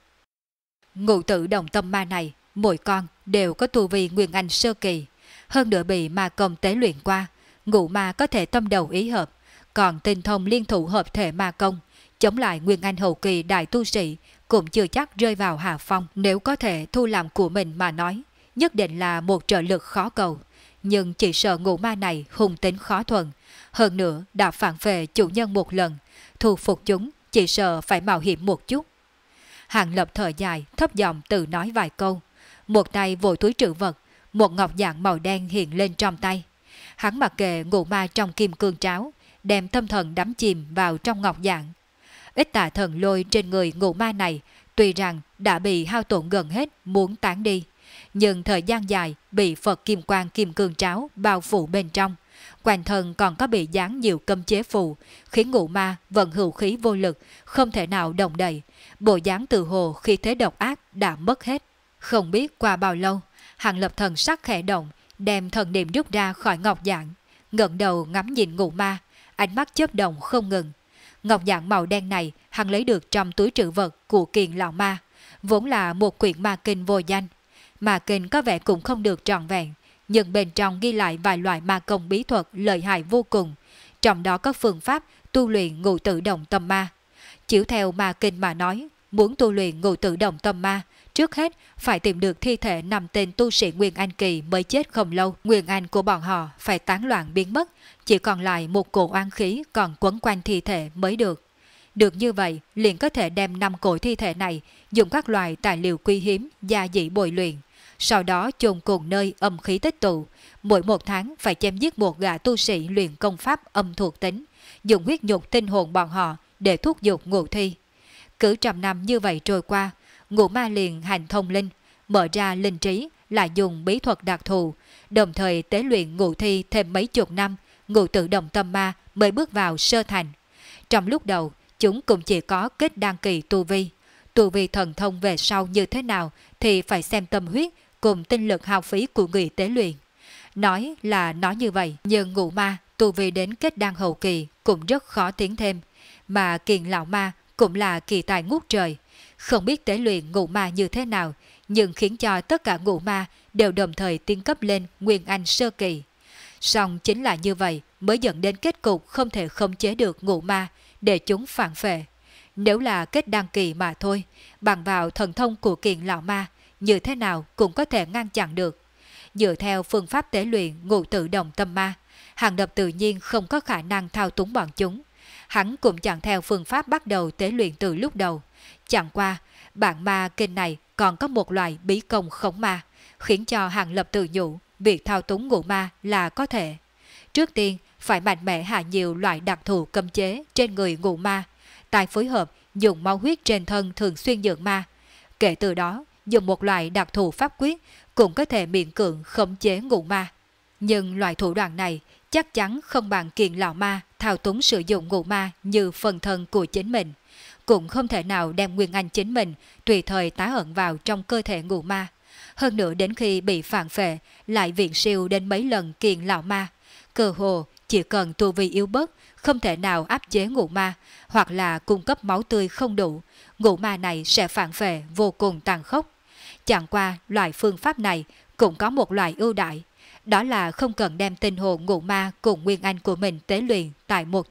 Ngũ Tử Đồng Tâm Ma này, mỗi con đều có tu vi Nguyên Anh sơ kỳ, hơn nữa bị ma công tế luyện qua, ngũ ma có thể tâm đầu ý hợp, còn tinh thông liên thủ hợp thể ma công, chống lại Nguyên Anh hậu kỳ đại tu sĩ cũng chưa chắc rơi vào hạ phong. Nếu có thể thu làm của mình mà nói, nhất định là một trợ lực khó cầu, nhưng chỉ sợ ngũ ma này hung tính khó thuần, hơn nữa đã phản phệ chủ nhân một lần, thu phục chúng chỉ sợ phải mạo hiểm một chút. Hàng Lập thở dài, thấp giọng tự nói vài câu, một tay vội túi trữ vật, một ngọc dạng màu đen hiện lên trong tay. Hắn mặc kệ ngũ ma trong kim cương tráo, đem tâm thần đắm chìm vào trong ngọc dạng. Ít tà thần lôi trên người ngũ ma này tuy rằng đã bị hao tổn gần hết, muốn tán đi, nhưng thời gian dài bị Phật kim quang kim cương tráo bao phủ bên trong, quanh thân còn có bị dán nhiều cấm chế phù, khiến ngũ ma vận hữu khí vô lực, không thể nào động đậy. Bộ dáng tự hồ khi thế độc ác đã mất hết. Không biết qua bao lâu, Hàng Lập thần sắc khẽ động, đem thần niệm rút ra khỏi ngọc dạng, ngẩng đầu ngắm nhìn ngũ ma, ánh mắt chớp động không ngừng. Ngọc dạng màu đen này hắn lấy được trong túi trữ vật của Kiền Lão Ma, vốn là một quyển ma kinh vô danh. Ma kinh có vẻ cũng không được trọn vẹn, nhưng bên trong ghi lại vài loại ma công bí thuật lợi hại vô cùng, trong đó có phương pháp tu luyện Ngũ Tử Đồng Tâm Ma. Chiếu theo ma kinh mà nói, muốn tu luyện Ngũ Tử Đồng Tâm Ma, trước hết phải tìm được thi thể 5 tên tu sĩ Nguyên Anh kỳ mới chết không lâu. Nguyên Anh của bọn họ phải tán loạn biến mất, chỉ còn lại một cổ oan khí còn quấn quanh thi thể mới được. Được như vậy, liền có thể đem 5 cổ thi thể này dùng các loại tài liệu quý hiếm, gia dĩ bồi luyện, sau đó chôn cùng nơi âm khí tích tụ. Mỗi một tháng phải chém giết một gã tu sĩ luyện công pháp âm thuộc tính, dùng huyết nhục tinh hồn bọn họ để thúc giục ngũ thi. Cứ 100 năm như vậy trôi qua, ngũ ma liền hành thông linh, mở ra linh trí, lại dùng bí thuật đặc thù, đồng thời tế luyện ngũ thi thêm mấy chục năm, Ngũ Tử Đồng Tâm Ma mới bước vào sơ thành. Trong lúc đầu, chúng cũng chỉ có kết đan kỳ tu vi. Tu vi thần thông về sau như thế nào thì phải xem tâm huyết cùng tinh lực hao phí của người tế luyện. Nói là nói như vậy, nhưng ngũ ma tu vi đến kết đan hậu kỳ cũng rất khó tiến thêm, mà Kiền Lão Ma cũng là kỳ tài ngút trời. Không biết tế luyện ngũ ma như thế nào, nhưng khiến cho tất cả ngũ ma đều đồng thời tiến cấp lên Nguyên Anh sơ kỳ. Song chính là như vậy mới dẫn đến kết cục không thể khống chế được ngũ ma để chúng phản phệ. Nếu là kết đăng kỳ mà thôi, bằng vào thần thông của Kiền Lão Ma, như thế nào cũng có thể ngăn chặn được. Dựa theo phương pháp tế luyện Ngũ Tử Đồng Tâm Ma, Hàng Lập tự nhiên không có khả năng thao túng bọn chúng. Hắn cũng chẳng theo phương pháp bắt đầu tế luyện từ lúc đầu. Chẳng qua, bản ma kinh này còn có một loại bí công khống ma, khiến cho Hàng Lập tự nhủ việc thao túng ngũ ma là có thể. Trước tiên, phải mạnh mẽ hạ nhiều loại đặc thù cấm chế trên người ngũ ma, tài phối hợp dùng máu huyết trên thân thường xuyên dưỡng ma. Kể từ đó, dùng một loại đặc thù pháp quyết cũng có thể miễn cưỡng khống chế ngũ ma. Nhưng loại thủ đoạn này chắc chắn không bằng Kiền Lão Ma thao túng sử dụng ngũ ma như phần thân của chính mình, cũng không thể nào đem Nguyên Anh chính mình tùy thời tá ẩn vào trong cơ thể ngũ ma. Hơn nữa đến khi bị phản phệ lại viện siêu đến mấy lần Kiền Lão Ma, cơ hồ chỉ cần tu vi yếu bớt, không thể nào áp chế ngũ ma, hoặc là cung cấp máu tươi không đủ, ngũ ma này sẽ phản phệ vô cùng tàn khốc. Chẳng qua loại phương pháp này cũng có một loại ưu đại, đó là không cần đem tinh hồn ngũ ma cùng Nguyên Anh của mình tế luyện tại một chỗ,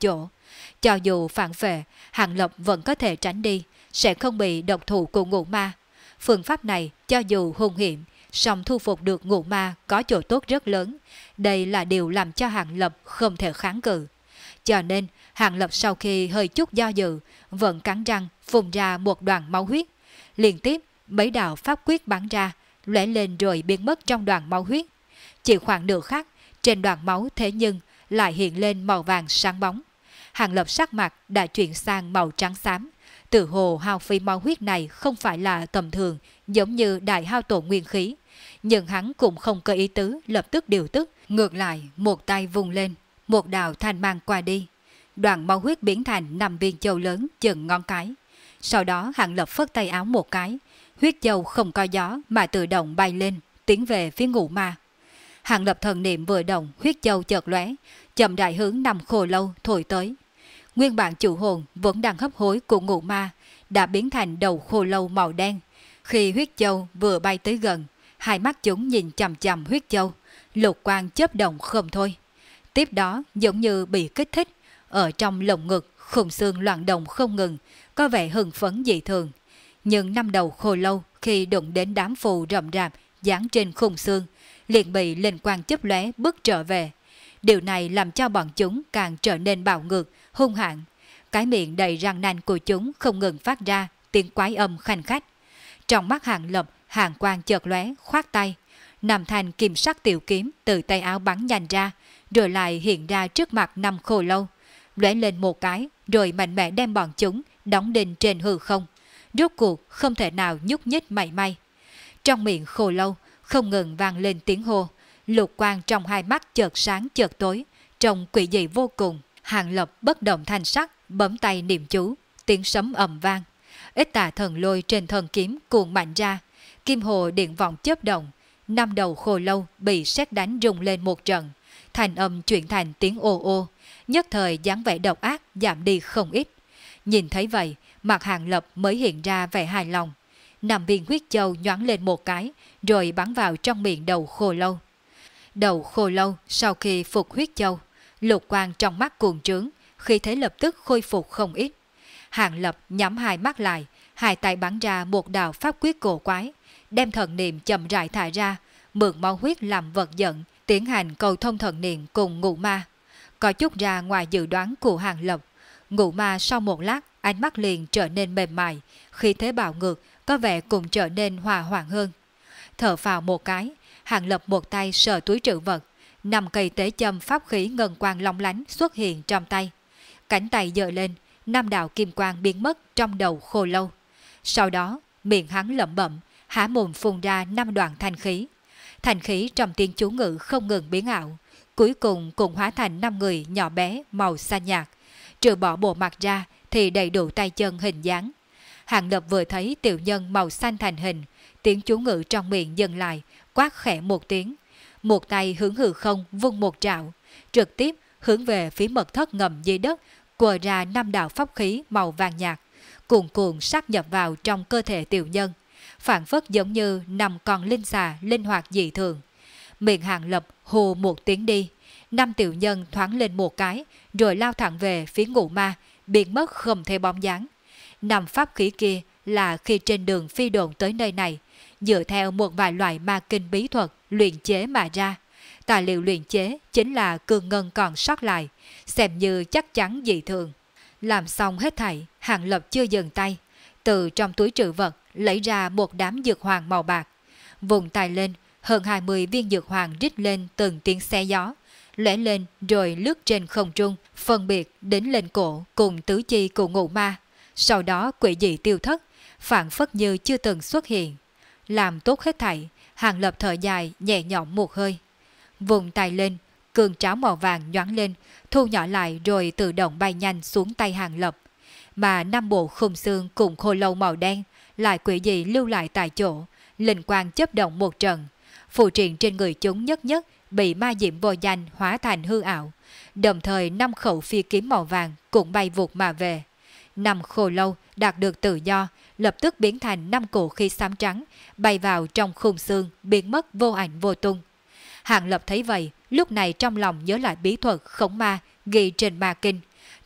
Cho dù phản vệ, Hàng Lập vẫn có thể tránh đi, sẽ không bị độc thủ của ngũ ma. Phương pháp này cho dù hung hiểm, song thu phục được ngũ ma có chỗ tốt rất lớn. Đây là điều làm cho Hàng Lập không thể kháng cự. Cho nên, Hàng Lập sau khi hơi chút do dự, vẫn cắn răng phun ra một đoàn máu huyết. Liên tiếp, mấy đạo pháp quyết bắn ra, lóe lên rồi biến mất trong đoàn máu huyết. Chỉ khoảng nửa khắc, trên đoàn máu thế nhưng lại hiện lên màu vàng sáng bóng. Hàng Lập sắc mặt đã chuyển sang màu trắng xám. Tự hồ hao phí máu huyết này không phải là tầm thường, giống như đại hao tổn nguyên khí. Nhưng hắn cũng không có ý tứ lập tức điều tức, ngược lại một tay vung lên, một đạo thanh mang qua đi. Đoàn máu huyết biến thành 5 viên châu lớn chừng ngón cái. Sau đó Hàng Lập phất tay áo một cái, huyết châu không có gió mà tự động bay lên, tiến về phía ngũ ma. Hàng Lập thần niệm vừa động, huyết châu chợt lóe, chậm rãi hướng năm khô lâu thổi tới. Nguyên bản chủ hồn vẫn đang hấp hối của ngũ ma đã biến thành đầu khô lâu màu đen. Khi huyết châu vừa bay tới gần, hai mắt chúng nhìn chằm chằm huyết châu, lục quang chớp động không thôi. Tiếp đó giống như bị kích thích, ở trong lồng ngực khung xương loạn động không ngừng, có vẻ hưng phấn dị thường. Nhưng năm đầu khô lâu khi đụng đến đám phù rậm rạp dán trên khung xương, liền bị linh quang chớp lóe bước trở về. Điều này làm cho bọn chúng càng trở nên bạo ngược, hung hãn. Cái miệng đầy răng nanh của chúng không ngừng phát ra tiếng quái âm khanh khách. Trong mắt Hàng Lập, hàn quang chợt lóe, khoát tay, năm thanh kim sắc tiểu kiếm từ tay áo bắn nhanh ra, rồi lại hiện ra trước mặt năm khô lâu, lóe lên một cái, rồi mạnh mẽ đem bọn chúng đóng đinh trên hư không. Rốt cuộc không thể nào nhúc nhích mảy may. Trong miệng khô lâu không ngừng vang lên tiếng hô, lục quang trong hai mắt chợt sáng chợt tối, trông quỷ dị vô cùng. Hàng Lập bất động thanh sắc, bấm tay niệm chú, tiếng sấm ầm vang. Ít tà thần lôi trên thân kiếm cuồng mạnh ra, kim hồ điện vọng chớp động, năm đầu khô lâu bị sét đánh rung lên một trận, thành âm chuyển thành tiếng ô ô, nhất thời dáng vẻ độc ác giảm đi không ít. Nhìn thấy vậy, mặt Hàng Lập mới hiện ra vẻ hài lòng. 5 viên huyết châu nhoáng lên một cái, rồi bắn vào trong miệng đầu khô lâu. Đầu khô lâu sau khi phục huyết châu, lục quang trong mắt cuồng trướng, khí thế lập tức khôi phục không ít. Hàng Lập nhắm hai mắt lại, hai tay bắn ra một đạo pháp quyết cổ quái, đem thần niệm chậm rãi thả ra, mượn máu huyết làm vật dẫn, tiến hành cầu thông thần niệm cùng ngũ ma. Có chút ra ngoài dự đoán của Hàng Lập, ngũ ma sau một lát ánh mắt liền trở nên mềm mại, khí thế bạo ngược, có vẻ cũng trở nên hòa hoãn hơn. Thở phào một cái, Hàng Lập một tay sờ túi trữ vật, 5 cây tế châm pháp khí ngân quang long lánh xuất hiện trong tay. Cánh tay giơ lên, 5 đạo kim quang biến mất trong đầu khô lâu. Sau đó, miệng hắn lẩm bẩm, há mồm phun ra 5 đoạn thanh khí. Thanh khí trong tiếng chú ngữ không ngừng biến ảo, cuối cùng cũng hóa thành 5 người nhỏ bé màu xanh nhạt. Trừ bỏ bộ mặt ra thì đầy đủ tay chân hình dáng. Hàng Lập vừa thấy tiểu nhân màu xanh thành hình, tiếng chú ngữ trong miệng dừng lại, quát khẽ một tiếng. Một tay hướng hư không vung một trảo, trực tiếp hướng về phía mật thất ngầm dưới đất, quờ ra 5 đạo pháp khí màu vàng nhạt, cuồn cuộn sát nhập vào trong cơ thể tiểu nhân, phản phất giống như 5 con linh xà linh hoạt dị thường. Miệng Hàng Lập hô một tiếng đi, 5 tiểu nhân thoáng lên một cái, rồi lao thẳng về phía ngũ ma, biến mất không thấy bóng dáng. 5 pháp khí kia là khi trên đường phi độn tới nơi này, dựa theo một vài loại ma kinh bí thuật luyện chế mà ra. Tài liệu luyện chế chính là cương ngân còn sót lại, xem như chắc chắn dị thường. Làm xong hết thảy, Hàng Lập chưa dừng tay, từ trong túi trữ vật lấy ra một đám dược hoàng màu bạc. Vùng tay lên, hơn 20 viên dược hoàng rít lên từng tiếng xé gió, lóe lên rồi lướt trên không trung, phân biệt đến lên cổ cùng tứ chi của ngũ ma. Sau đó quỷ dị tiêu thất, phản phất như chưa từng xuất hiện. Làm tốt hết thảy, Hàng Lập thở dài nhẹ nhõm một hơi. Vùng tay lên, cương tráo màu vàng nhoáng lên, thu nhỏ lại rồi tự động bay nhanh xuống tay Hàng Lập. Mà 5 bộ khung xương cùng khô lâu màu đen lại quỷ dị lưu lại tại chỗ, linh quang chớp động một trận. Phù triện trên người chúng nhất nhất bị ma diệm vô danh hóa thành hư ảo. Đồng thời 5 khẩu phi kiếm màu vàng cũng bay vụt mà về. 5 khô lâu đạt được tự do, lập tức biến thành 5 cổ khí xám trắng, bay vào trong khung xương, biến mất vô ảnh vô tung. Hàng Lập thấy vậy, lúc này trong lòng nhớ lại bí thuật khống ma ghi trên ma kinh,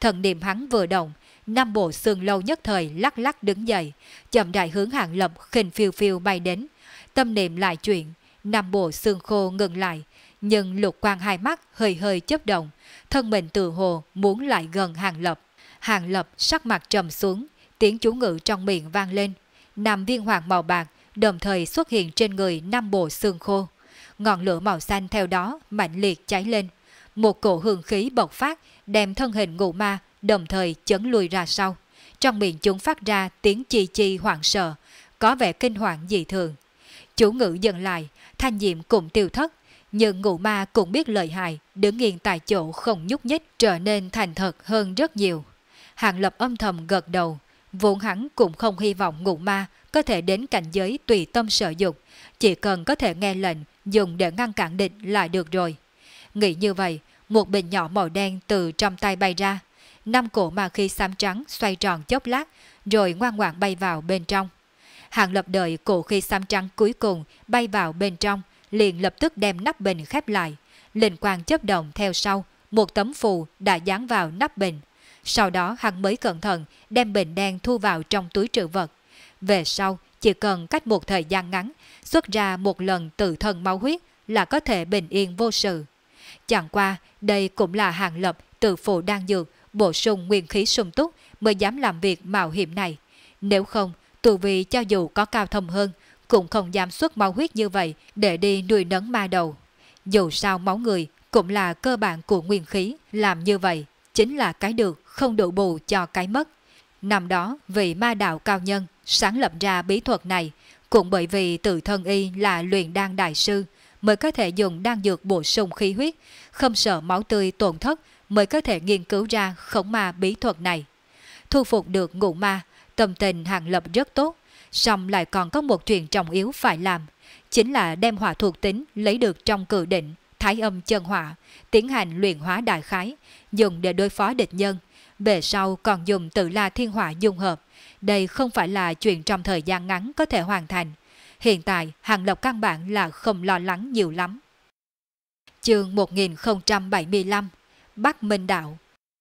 Thần niệm hắn vừa động, năm bộ xương lâu nhất thời lắc lắc đứng dậy, chậm rãi hướng Hàng Lập khinh phiêu phiêu bay đến. Tâm niệm lại chuyển, năm bộ xương khô ngừng lại, nhưng lục quang hai mắt hơi hơi chớp động, thân mình tự hồ muốn lại gần Hàng Lập. Hàng Lập sắc mặt trầm xuống, tiếng chú ngữ trong miệng vang lên, năm viên hoàng màu bạc đồng thời xuất hiện trên người năm bộ xương khô. Ngọn lửa màu xanh theo đó mạnh liệt cháy lên, một cổ hương khí bộc phát, đem thân hình ngụ ma đồng thời chấn lùi ra sau. Trong miệng chúng phát ra tiếng chi chi hoảng sợ, có vẻ kinh hoàng dị thường. Chú ngữ dừng lại, thanh diệm cũng tiêu thất, nhưng ngụ ma cũng biết lợi hại, đứng yên tại chỗ không nhúc nhích, trở nên thành thật hơn rất nhiều. Hàng Lập âm thầm gật đầu, vốn hắn cũng không hy vọng ngụ ma có thể đến cảnh giới tùy tâm sở dục, chỉ cần có thể nghe lệnh dùng để ngăn cản địch là được rồi. Nghĩ như vậy, một bình nhỏ màu đen từ trong tay bay ra, năm cổ ma khí xám trắng xoay tròn chốc lát, rồi ngoan ngoãn bay vào bên trong. Hàng Lập đợi cổ khí xám trắng cuối cùng bay vào bên trong, liền lập tức đem nắp bình khép lại, linh quang chớp động theo sau, một tấm phù đã dán vào nắp bình. Sau đó hắn mới cẩn thận đem bình đen thu vào trong túi trữ vật. Về sau, chỉ cần cách một thời gian ngắn, xuất ra một lần tự thân máu huyết là có thể bình yên vô sự. Chẳng qua, đây cũng là Hàng Lập tự phụ đan dược, bổ sung nguyên khí sung túc mới dám làm việc mạo hiểm này. Nếu không, tu vi cho dù có cao thâm hơn, cũng không dám xuất máu huyết như vậy để đi nuôi nấng ma đầu. Dù sao máu người cũng là cơ bản của nguyên khí, làm như vậy chính là cái được không đủ bù cho cái mất. Năm đó, vị ma đạo cao nhân sáng lập ra bí thuật này, cũng bởi vì tự thân y là luyện đan đại sư, mới có thể dùng đan dược bổ sung khí huyết, không sợ máu tươi tổn thất, mới có thể nghiên cứu ra khống ma bí thuật này. Thu phục được ngụ ma, tâm tình Hàng Lập rất tốt, song lại còn có một chuyện trọng yếu phải làm, chính là đem hỏa thuộc tính lấy được trong cự định, thái âm chân hỏa, tiến hành luyện hóa đại khái, dùng để đối phó địch nhân. Về sau còn dùng Tự La Thiên Hỏa dung hợp, đây không phải là chuyện trong thời gian ngắn có thể hoàn thành. Hiện tại Hàng Lập căn bản là không lo lắng nhiều lắm. Chương 1075 Bắc Minh Đạo.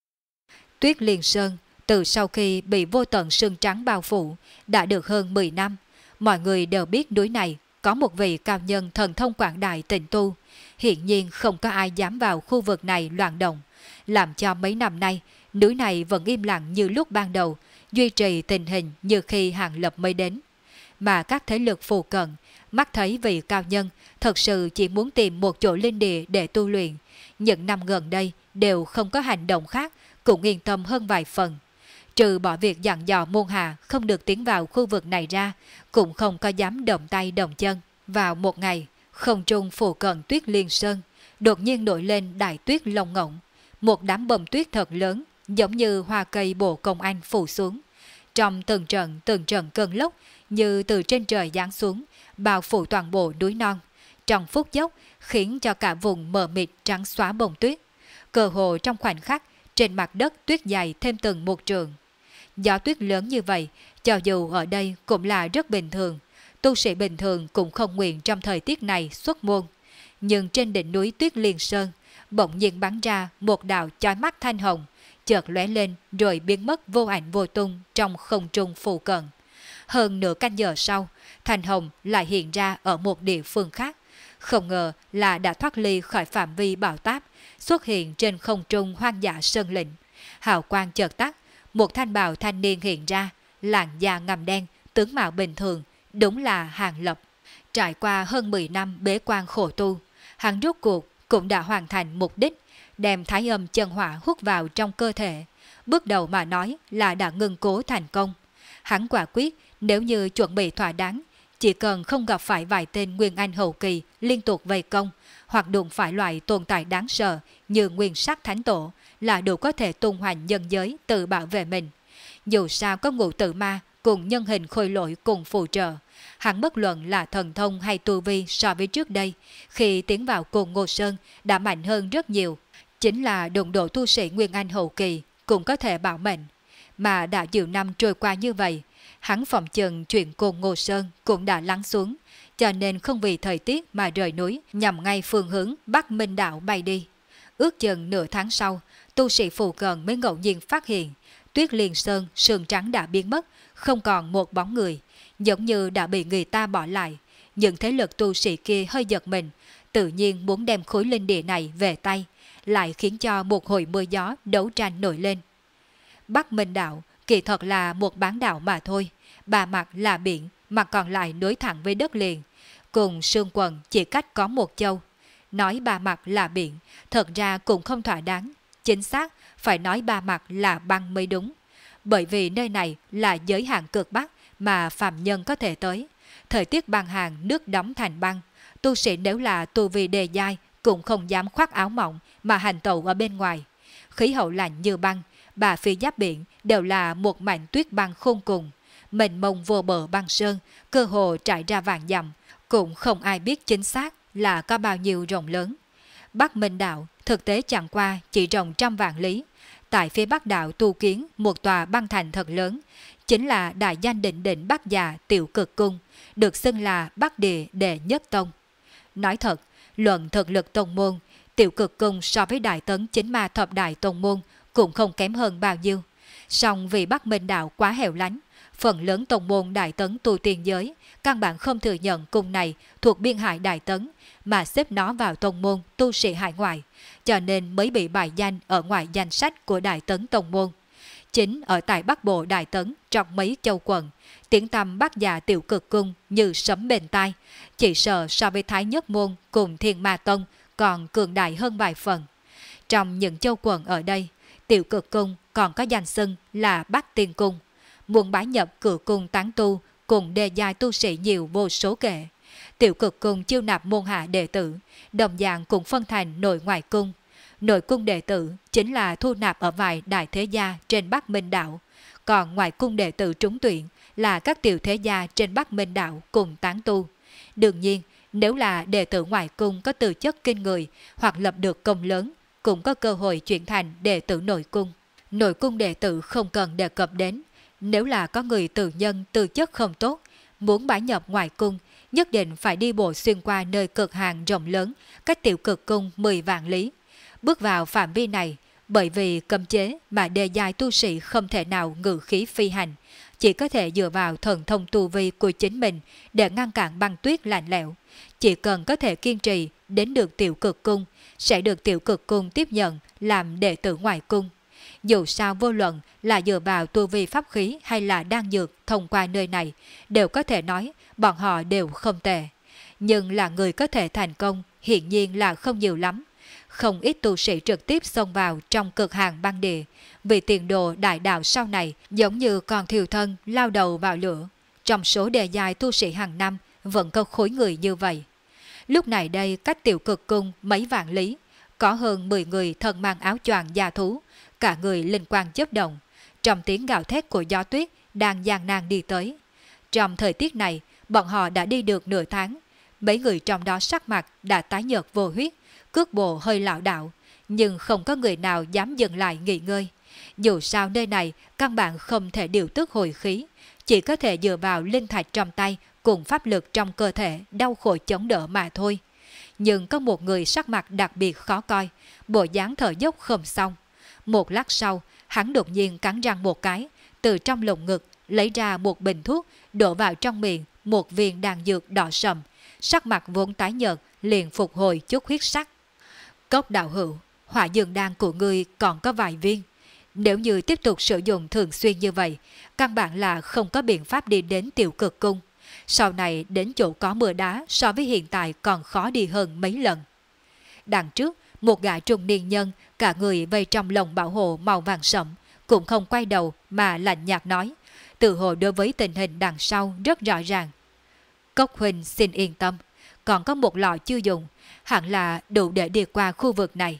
Tuyết Liên Sơn từ sau khi bị vô tận sương trắng bao phủ đã được hơn 10 năm. Mọi người đều biết núi này có một vị cao nhân thần thông quảng đại tịnh tu. Hiện nhiên không có ai dám vào khu vực này loạn động, làm cho mấy năm nay núi này vẫn im lặng như lúc ban đầu, duy trì tình hình như khi Hàng Lập mới đến. Mà các thế lực phù cận mắt thấy vị cao nhân thật sự chỉ muốn tìm một chỗ linh địa để tu luyện, những năm gần đây đều không có hành động khác, cũng yên tâm hơn vài phần. Trừ bỏ việc dặn dò môn hạ không được tiến vào khu vực này ra, cũng không có dám động tay động chân. Vào một ngày, không trung phù cận Tuyết Liên Sơn đột nhiên nổi lên đại tuyết lông ngỗng, một đám bông tuyết thật lớn, giống như hoa cây bồ công anh phủ xuống. Trong từng trận cơn lốc như từ trên trời giáng xuống, bao phủ toàn bộ núi non. Trong phút chốc khiến cho cả vùng mờ mịt trắng xóa bông tuyết. Cơ hồ trong khoảnh khắc, trên mặt đất tuyết dày thêm từng một trường. Gió tuyết lớn như vậy, cho dù ở đây cũng là rất bình thường. Tu sĩ bình thường cũng không nguyện trong thời tiết này xuất môn. Nhưng trên đỉnh núi Tuyết Liên Sơn, bỗng nhiên bắn ra một đạo chói mắt thanh hồng, chợt lóe lên rồi biến mất vô ảnh vô tung trong không trung phụ cận. Hơn nửa canh giờ sau, thanh hồng lại hiện ra ở một địa phương khác. Không ngờ là đã thoát ly khỏi phạm vi bão táp, xuất hiện trên không trung hoang dã sơn lĩnh. Hào quang chợt tắt, một thanh bào thanh niên hiện ra, làn da ngăm đen, tướng mạo bình thường, đúng là Hàng Lập. Trải qua hơn 10 năm bế quan khổ tu, hắn rốt cuộc cũng đã hoàn thành mục đích, đem thái âm chân hỏa hút vào trong cơ thể. Bước đầu mà nói là đã ngưng cố thành công. Hắn quả quyết nếu như chuẩn bị thỏa đáng, chỉ cần không gặp phải vài tên nguyên anh hậu kỳ liên tục vây công, hoặc đụng phải loại tồn tại đáng sợ như nguyên sắc thánh tổ, là đủ có thể tung hoành nhân giới tự bảo vệ mình. Dù sao có ngũ tử ma cùng nhân hình khôi lỗi cùng phù trợ, hắn bất luận là thần thông hay tu vi so với trước đây, khi tiến vào Côn Ngô Sơn đã mạnh hơn rất nhiều. Chính là đồng độ tu sĩ nguyên anh hậu kỳ cũng có thể bảo mệnh. Mà đã nhiều năm trôi qua như vậy, hắn phòng chừng chuyện Côn Ngô Sơn cũng đã lắng xuống, cho nên không vì thời tiết mà rời núi, nhằm ngay phương hướng Bắc Minh Đạo bay đi. Ước chừng nửa tháng sau, tu sĩ phù cận mới ngẫu nhiên phát hiện Tuyết Liên Sơn sương trắng đã biến mất, không còn một bóng người, giống như đã bị người ta bỏ lại. Những thế lực tu sĩ kia hơi giật mình, tự nhiên muốn đem khối linh địa này về tay, lại khiến cho một hồi mưa gió đấu tranh nổi lên. Bắc Minh Đạo kỳ thật là một bán đảo mà thôi, ba mặt là biển, mặt còn lại nối thẳng với đất liền, cùng Sương Quần chỉ cách có một châu. Nói ba mặt là biển, thật ra cũng không thỏa đáng, chính xác phải nói ba mặt là băng mới đúng. Bởi vì nơi này là giới hạn cực bắc mà phàm nhân có thể tới. Thời tiết băng hàng, nước đóng thành băng, tu sĩ nếu là tu vi đề giai cũng không dám khoác áo mỏng mà hành tẩu ở bên ngoài. Khí hậu lạnh như băng, ba phía giáp biển đều là một mảnh tuyết băng khôn cùng, mênh mông vô bờ băng sơn, cơ hồ trải ra vạn dặm, cũng không ai biết chính xác là có bao nhiêu rộng lớn. Bắc Minh Đạo thực tế chẳng qua chỉ rộng trăm vạn lý. Tại phía Bắc Đạo tu kiến một tòa băng thành thật lớn, chính là đại danh đỉnh đỉnh Bắc Già Tiểu Cực Cung, được xưng là Bắc Địa Đệ Nhất Tông. Nói thật, luận thực lực tông môn, Tiểu Cực Cung so với Đại Tấn Chính Ma Thập Đại Tông môn cũng không kém hơn bao nhiêu. Song vì Bắc Minh Đạo quá hẻo lánh, phần lớn tông môn Đại Tấn tu tiên giới căn bản không thừa nhận cung này thuộc biên hải Đại Tấn, mà xếp nó vào tông môn tu sĩ hải ngoại, cho nên mới bị bài danh ở ngoài danh sách của Đại Tấn tông môn. Chính ở tại Bắc Bộ Đại Tấn trong mấy châu quận, tiếng tăm Bắc Già Tiểu Cực Cung như sấm bên tai, chỉ sợ so với Thái Nhất Môn cùng Thiên Ma Tông còn cường đại hơn vài phần. Trong những châu quận ở đây, Tiểu Cực Cung còn có danh xưng là Bắc Tiên Cung, muốn bái nhập Cửu Cung tán tu cùng đề giai tu sĩ nhiều vô số kể. Tiểu Cực Cung chiêu nạp môn hạ đệ tử, đồng dạng cũng phân thành nội ngoại cung. Nội cung đệ tử chính là thu nạp ở vài đại thế gia trên Bắc Minh Đạo, còn ngoại cung đệ tử trúng tuyển là các tiểu thế gia trên Bắc Minh Đạo cùng tán tu. Đương nhiên, nếu là đệ tử ngoại cung có tư chất kinh người hoặc lập được công lớn, cũng có cơ hội chuyển thành đệ tử nội cung. Nội cung đệ tử không cần đề cập đến, nếu là có người tự nhân tư chất không tốt, muốn bái nhập ngoại cung, nhất định phải đi bộ xuyên qua nơi cực hàng rộng lớn, cách Tiểu Cực Cung 10 vạn lý. Bước vào phạm vi này, bởi vì cấm chế mà đề giai tu sĩ không thể nào ngự khí phi hành, chỉ có thể dựa vào thần thông tu vi của chính mình để ngăn cản băng tuyết lạnh lẽo. Chỉ cần có thể kiên trì đến được Tiểu Cực Cung, sẽ được Tiểu Cực Cung tiếp nhận làm đệ tử ngoại cung. Dù sao vô luận là dựa vào tu vi pháp khí hay là đan dược thông qua nơi này, đều có thể nói bọn họ đều không tệ. Nhưng là người có thể thành công hiển nhiên là không nhiều lắm. Không ít tu sĩ trực tiếp xông vào trong cực hàng băng địa, vì tiền đồ đại đạo sau này giống như còn thiêu thân lao đầu vào lửa. Trong số đề dài tu sĩ hàng năm vẫn có khối người như vậy. Lúc này đây cách Tiểu Cực Cung mấy vạn lý, có hơn 10 người thân mang áo choàng da thú, cả người linh quang chớp động, trong tiếng gào thét của gió tuyết đang gian nan đi tới. Trong thời tiết này, bọn họ đã đi được nửa tháng, mấy người trong đó sắc mặt đã tái nhợt vô huyết, cước bộ hơi lảo đảo, nhưng không có người nào dám dừng lại nghỉ ngơi. Dù sao nơi này căn bản không thể điều tức hồi khí, chỉ có thể dựa vào linh thạch trong tay cùng pháp lực trong cơ thể đau khổ chống đỡ mà thôi. Nhưng có một người sắc mặt đặc biệt khó coi, bộ dáng thở dốc không xong. Một lát sau, hắn đột nhiên cắn răng một cái, từ trong lồng ngực lấy ra một bình thuốc, đổ vào trong miệng một viên đan dược đỏ sầm, sắc mặt vốn tái nhợt liền phục hồi chút huyết sắc. Cốc đạo hữu, hỏa dương đan của ngươi còn có vài viên. Nếu như tiếp tục sử dụng thường xuyên như vậy, căn bản là không có biện pháp đi đến Tiểu Cực Cung. Sau này đến chỗ có mưa đá so với hiện tại còn khó đi hơn mấy lần. Đằng trước, một gã trung niên nhân, cả người vây trong lồng bảo hộ màu vàng sẫm, cũng không quay đầu mà lạnh nhạt nói, tự hồ đối với tình hình đằng sau rất rõ ràng. Cốc huynh xin yên tâm, còn có một lọ chưa dùng, hẳn là đủ để đi qua khu vực này.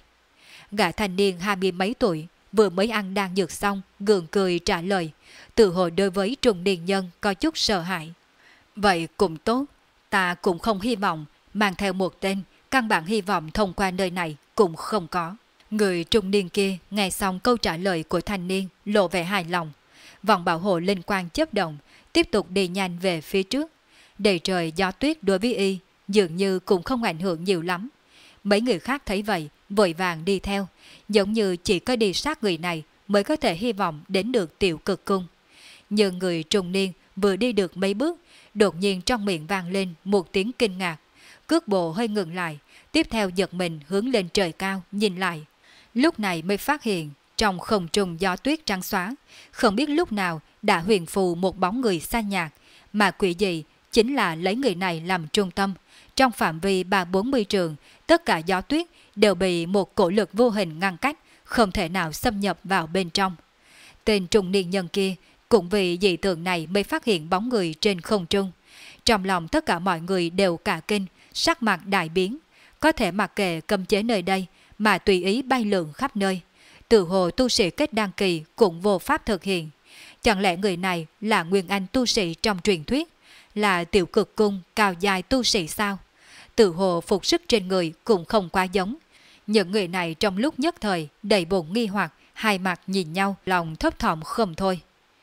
Gã thanh niên 20 mấy tuổi, vừa mới ăn đan dược xong, gượng cười trả lời, tự hồ đối với trung niên nhân có chút sợ hãi. Vậy cũng tốt, ta cũng không hy vọng mang theo một tên, căn bản hy vọng thông qua nơi này cũng không có. Người trung niên kia nghe xong câu trả lời của thanh niên lộ vẻ hài lòng. Vòng bảo hộ linh quang chớp động, tiếp tục đi nhanh về phía trước. Đầy trời gió tuyết đối với y dường như cũng không ảnh hưởng nhiều lắm. Mấy người khác thấy vậy, vội vàng đi theo, giống như chỉ có đi sát người này mới có thể hy vọng đến được Tiểu Cực Cung. Nhưng người trung niên vừa đi được mấy bước, đột nhiên trong miệng vang lên một tiếng kinh ngạc. Cước bộ hơi ngừng lại, tiếp theo giật mình hướng lên trời cao, nhìn lại. Lúc này mới phát hiện, trong không trung gió tuyết trắng xóa, không biết lúc nào đã huyền phù một bóng người xa nhạt, mà quỷ dị chính là lấy người này làm trung tâm. Trong phạm vi 30-40 trường, tất cả gió tuyết đều bị một cổ lực vô hình ngăn cách, không thể nào xâm nhập vào bên trong. Tên trung niên nhân kia cũng vì dị tượng này mới phát hiện bóng người trên không trung. Trong lòng tất cả mọi người đều cả kinh, sắc mặt đại biến, có thể mặc kệ cấm chế nơi đây mà tùy ý bay lượn khắp nơi. Tự hồ tu sĩ kết đăng kỳ cũng vô pháp thực hiện. Chẳng lẽ người này là nguyên anh tu sĩ trong truyền thuyết, là Tiểu Cực Cung cao dài tu sĩ sao? Tự hồ phục sức trên người cũng không quá giống. Những người này trong lúc nhất thời đầy bụng nghi hoặc, hai mặt nhìn nhau, lòng thấp thỏm không thôi.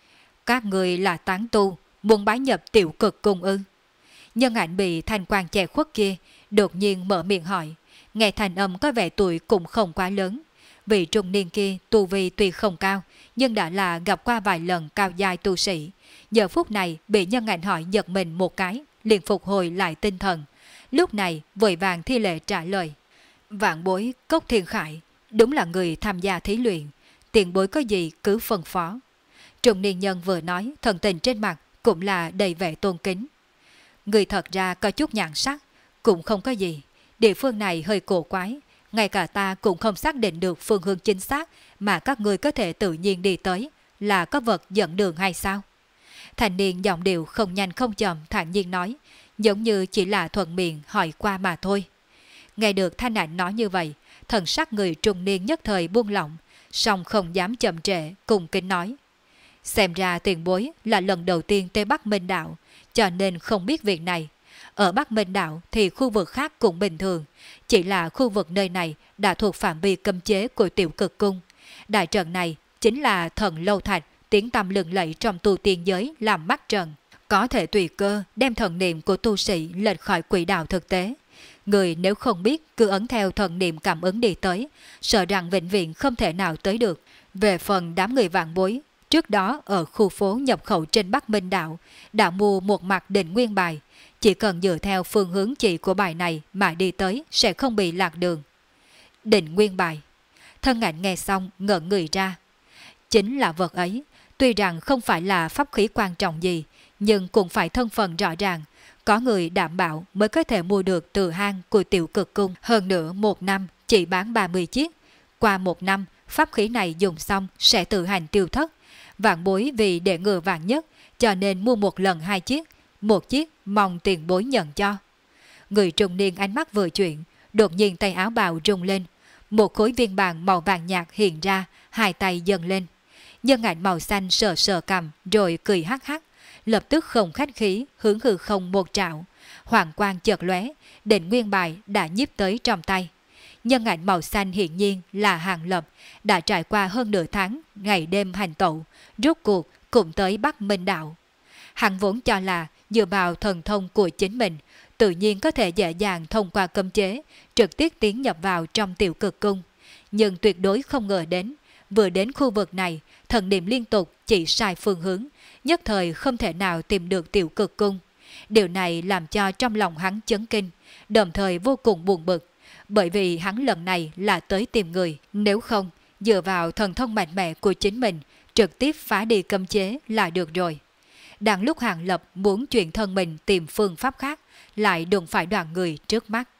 Các người là tán tu, muốn bái nhập Tiểu Cực Cung ư? Nhân ảnh bị thanh quang che khuất kia đột nhiên mở miệng hỏi, nghe thành âm có vẻ tuổi cũng không quá lớn. Vị trung niên kia tu vi tuy không cao, nhưng đã là gặp qua vài lần cao giai tu sĩ. Giờ phút này bị nhân ảnh hỏi giật mình một cái, liền phục hồi lại tinh thần. Lúc này vội vàng thi lễ trả lời. Vạn bối Cốc Thiên Khải, đúng là người tham gia thí luyện, tiền bối có gì cứ phân phó. Trung niên nhân vừa nói, thần tình trên mặt cũng là đầy vẻ tôn kính. Người thật ra có chút nhàn sắc, cũng không có gì. Địa phương này hơi cổ quái, ngay cả ta cũng không xác định được phương hướng chính xác mà các người có thể tự nhiên đi tới, là có vật dẫn đường hay sao? Thành niên giọng điệu không nhanh không chậm thản nhiên nói, giống như chỉ là thuận miệng hỏi qua mà thôi. Nghe được thanh ảnh nói như vậy, thần sắc người trung niên nhất thời buông lỏng, song không dám chậm trễ, cùng kính nói. Xem ra tiền bối là lần đầu tiên tới Bắc Minh Đạo, cho nên không biết việc này. Ở Bắc Minh Đạo thì khu vực khác cũng bình thường, chỉ là khu vực nơi này đã thuộc phạm vi cấm chế của Tiểu Cực Cung. Đại trận này chính là thần lâu thạch, tiếng tăm lừng lẫy trong tu tiên giới làm mắt trận, có thể tùy cơ đem thần niệm của tu sĩ lệch khỏi quỹ đạo thực tế. Người nếu không biết cứ ấn theo thần niệm cảm ứng đi tới, sợ rằng vĩnh viễn không thể nào tới được. Về phần đám người vạn bối, trước đó ở khu phố nhập khẩu trên Bắc Minh Đạo đã mua một mặt định nguyên bài, chỉ cần dựa theo phương hướng chỉ của bài này mà đi tới sẽ không bị lạc đường. Định nguyên bài. Thân ảnh nghe xong ngẩn người ra. Chính là vật ấy, tuy rằng không phải là pháp khí quan trọng gì, nhưng cũng phải thân phận rõ ràng, có người đảm bảo mới có thể mua được từ hang của Tiểu Cực Cung. Hơn nữa một năm chỉ bán 30 chiếc, qua một năm pháp khí này dùng xong sẽ tự hành tiêu thất. Vạn bối vì để ngừa vạn nhất, cho nên mua một lần 2 chiếc, một chiếc mong tiền bối nhận cho. Người trung niên ánh mắt vừa chuyển, đột nhiên tay áo bào rung lên, một khối viên bàn màu vàng nhạt hiện ra, hai tay dâng lên. Nhân ảnh màu xanh sờ sờ cầm rồi cười hắc hắc, lập tức không khách khí hướng hư không một trảo, hoàng quang chợt lóe, định nguyên bài đã nhiếp tới trong tay. Nhân ảnh màu xanh hiển nhiên là Hàng Lập, đã trải qua hơn nửa tháng ngày đêm hành tẩu, rốt cuộc cũng tới Bắc Minh Đạo. Hắn vốn cho là dựa vào thần thông của chính mình, tự nhiên có thể dễ dàng thông qua cấm chế, trực tiếp tiến nhập vào trong Tiểu Cực Cung. Nhưng tuyệt đối không ngờ đến, vừa đến khu vực này, thần niệm liên tục chỉ sai phương hướng, nhất thời không thể nào tìm được Tiểu Cực Cung. Điều này làm cho trong lòng hắn chấn kinh, đồng thời vô cùng buồn bực, bởi vì hắn lần này là tới tìm người, nếu không, dựa vào thần thông mạnh mẽ của chính mình, trực tiếp phá đi cấm chế là được rồi. Đang lúc Hàng Lập muốn chuyển thân mình tìm phương pháp khác, lại đụng phải đoàn người trước mắt.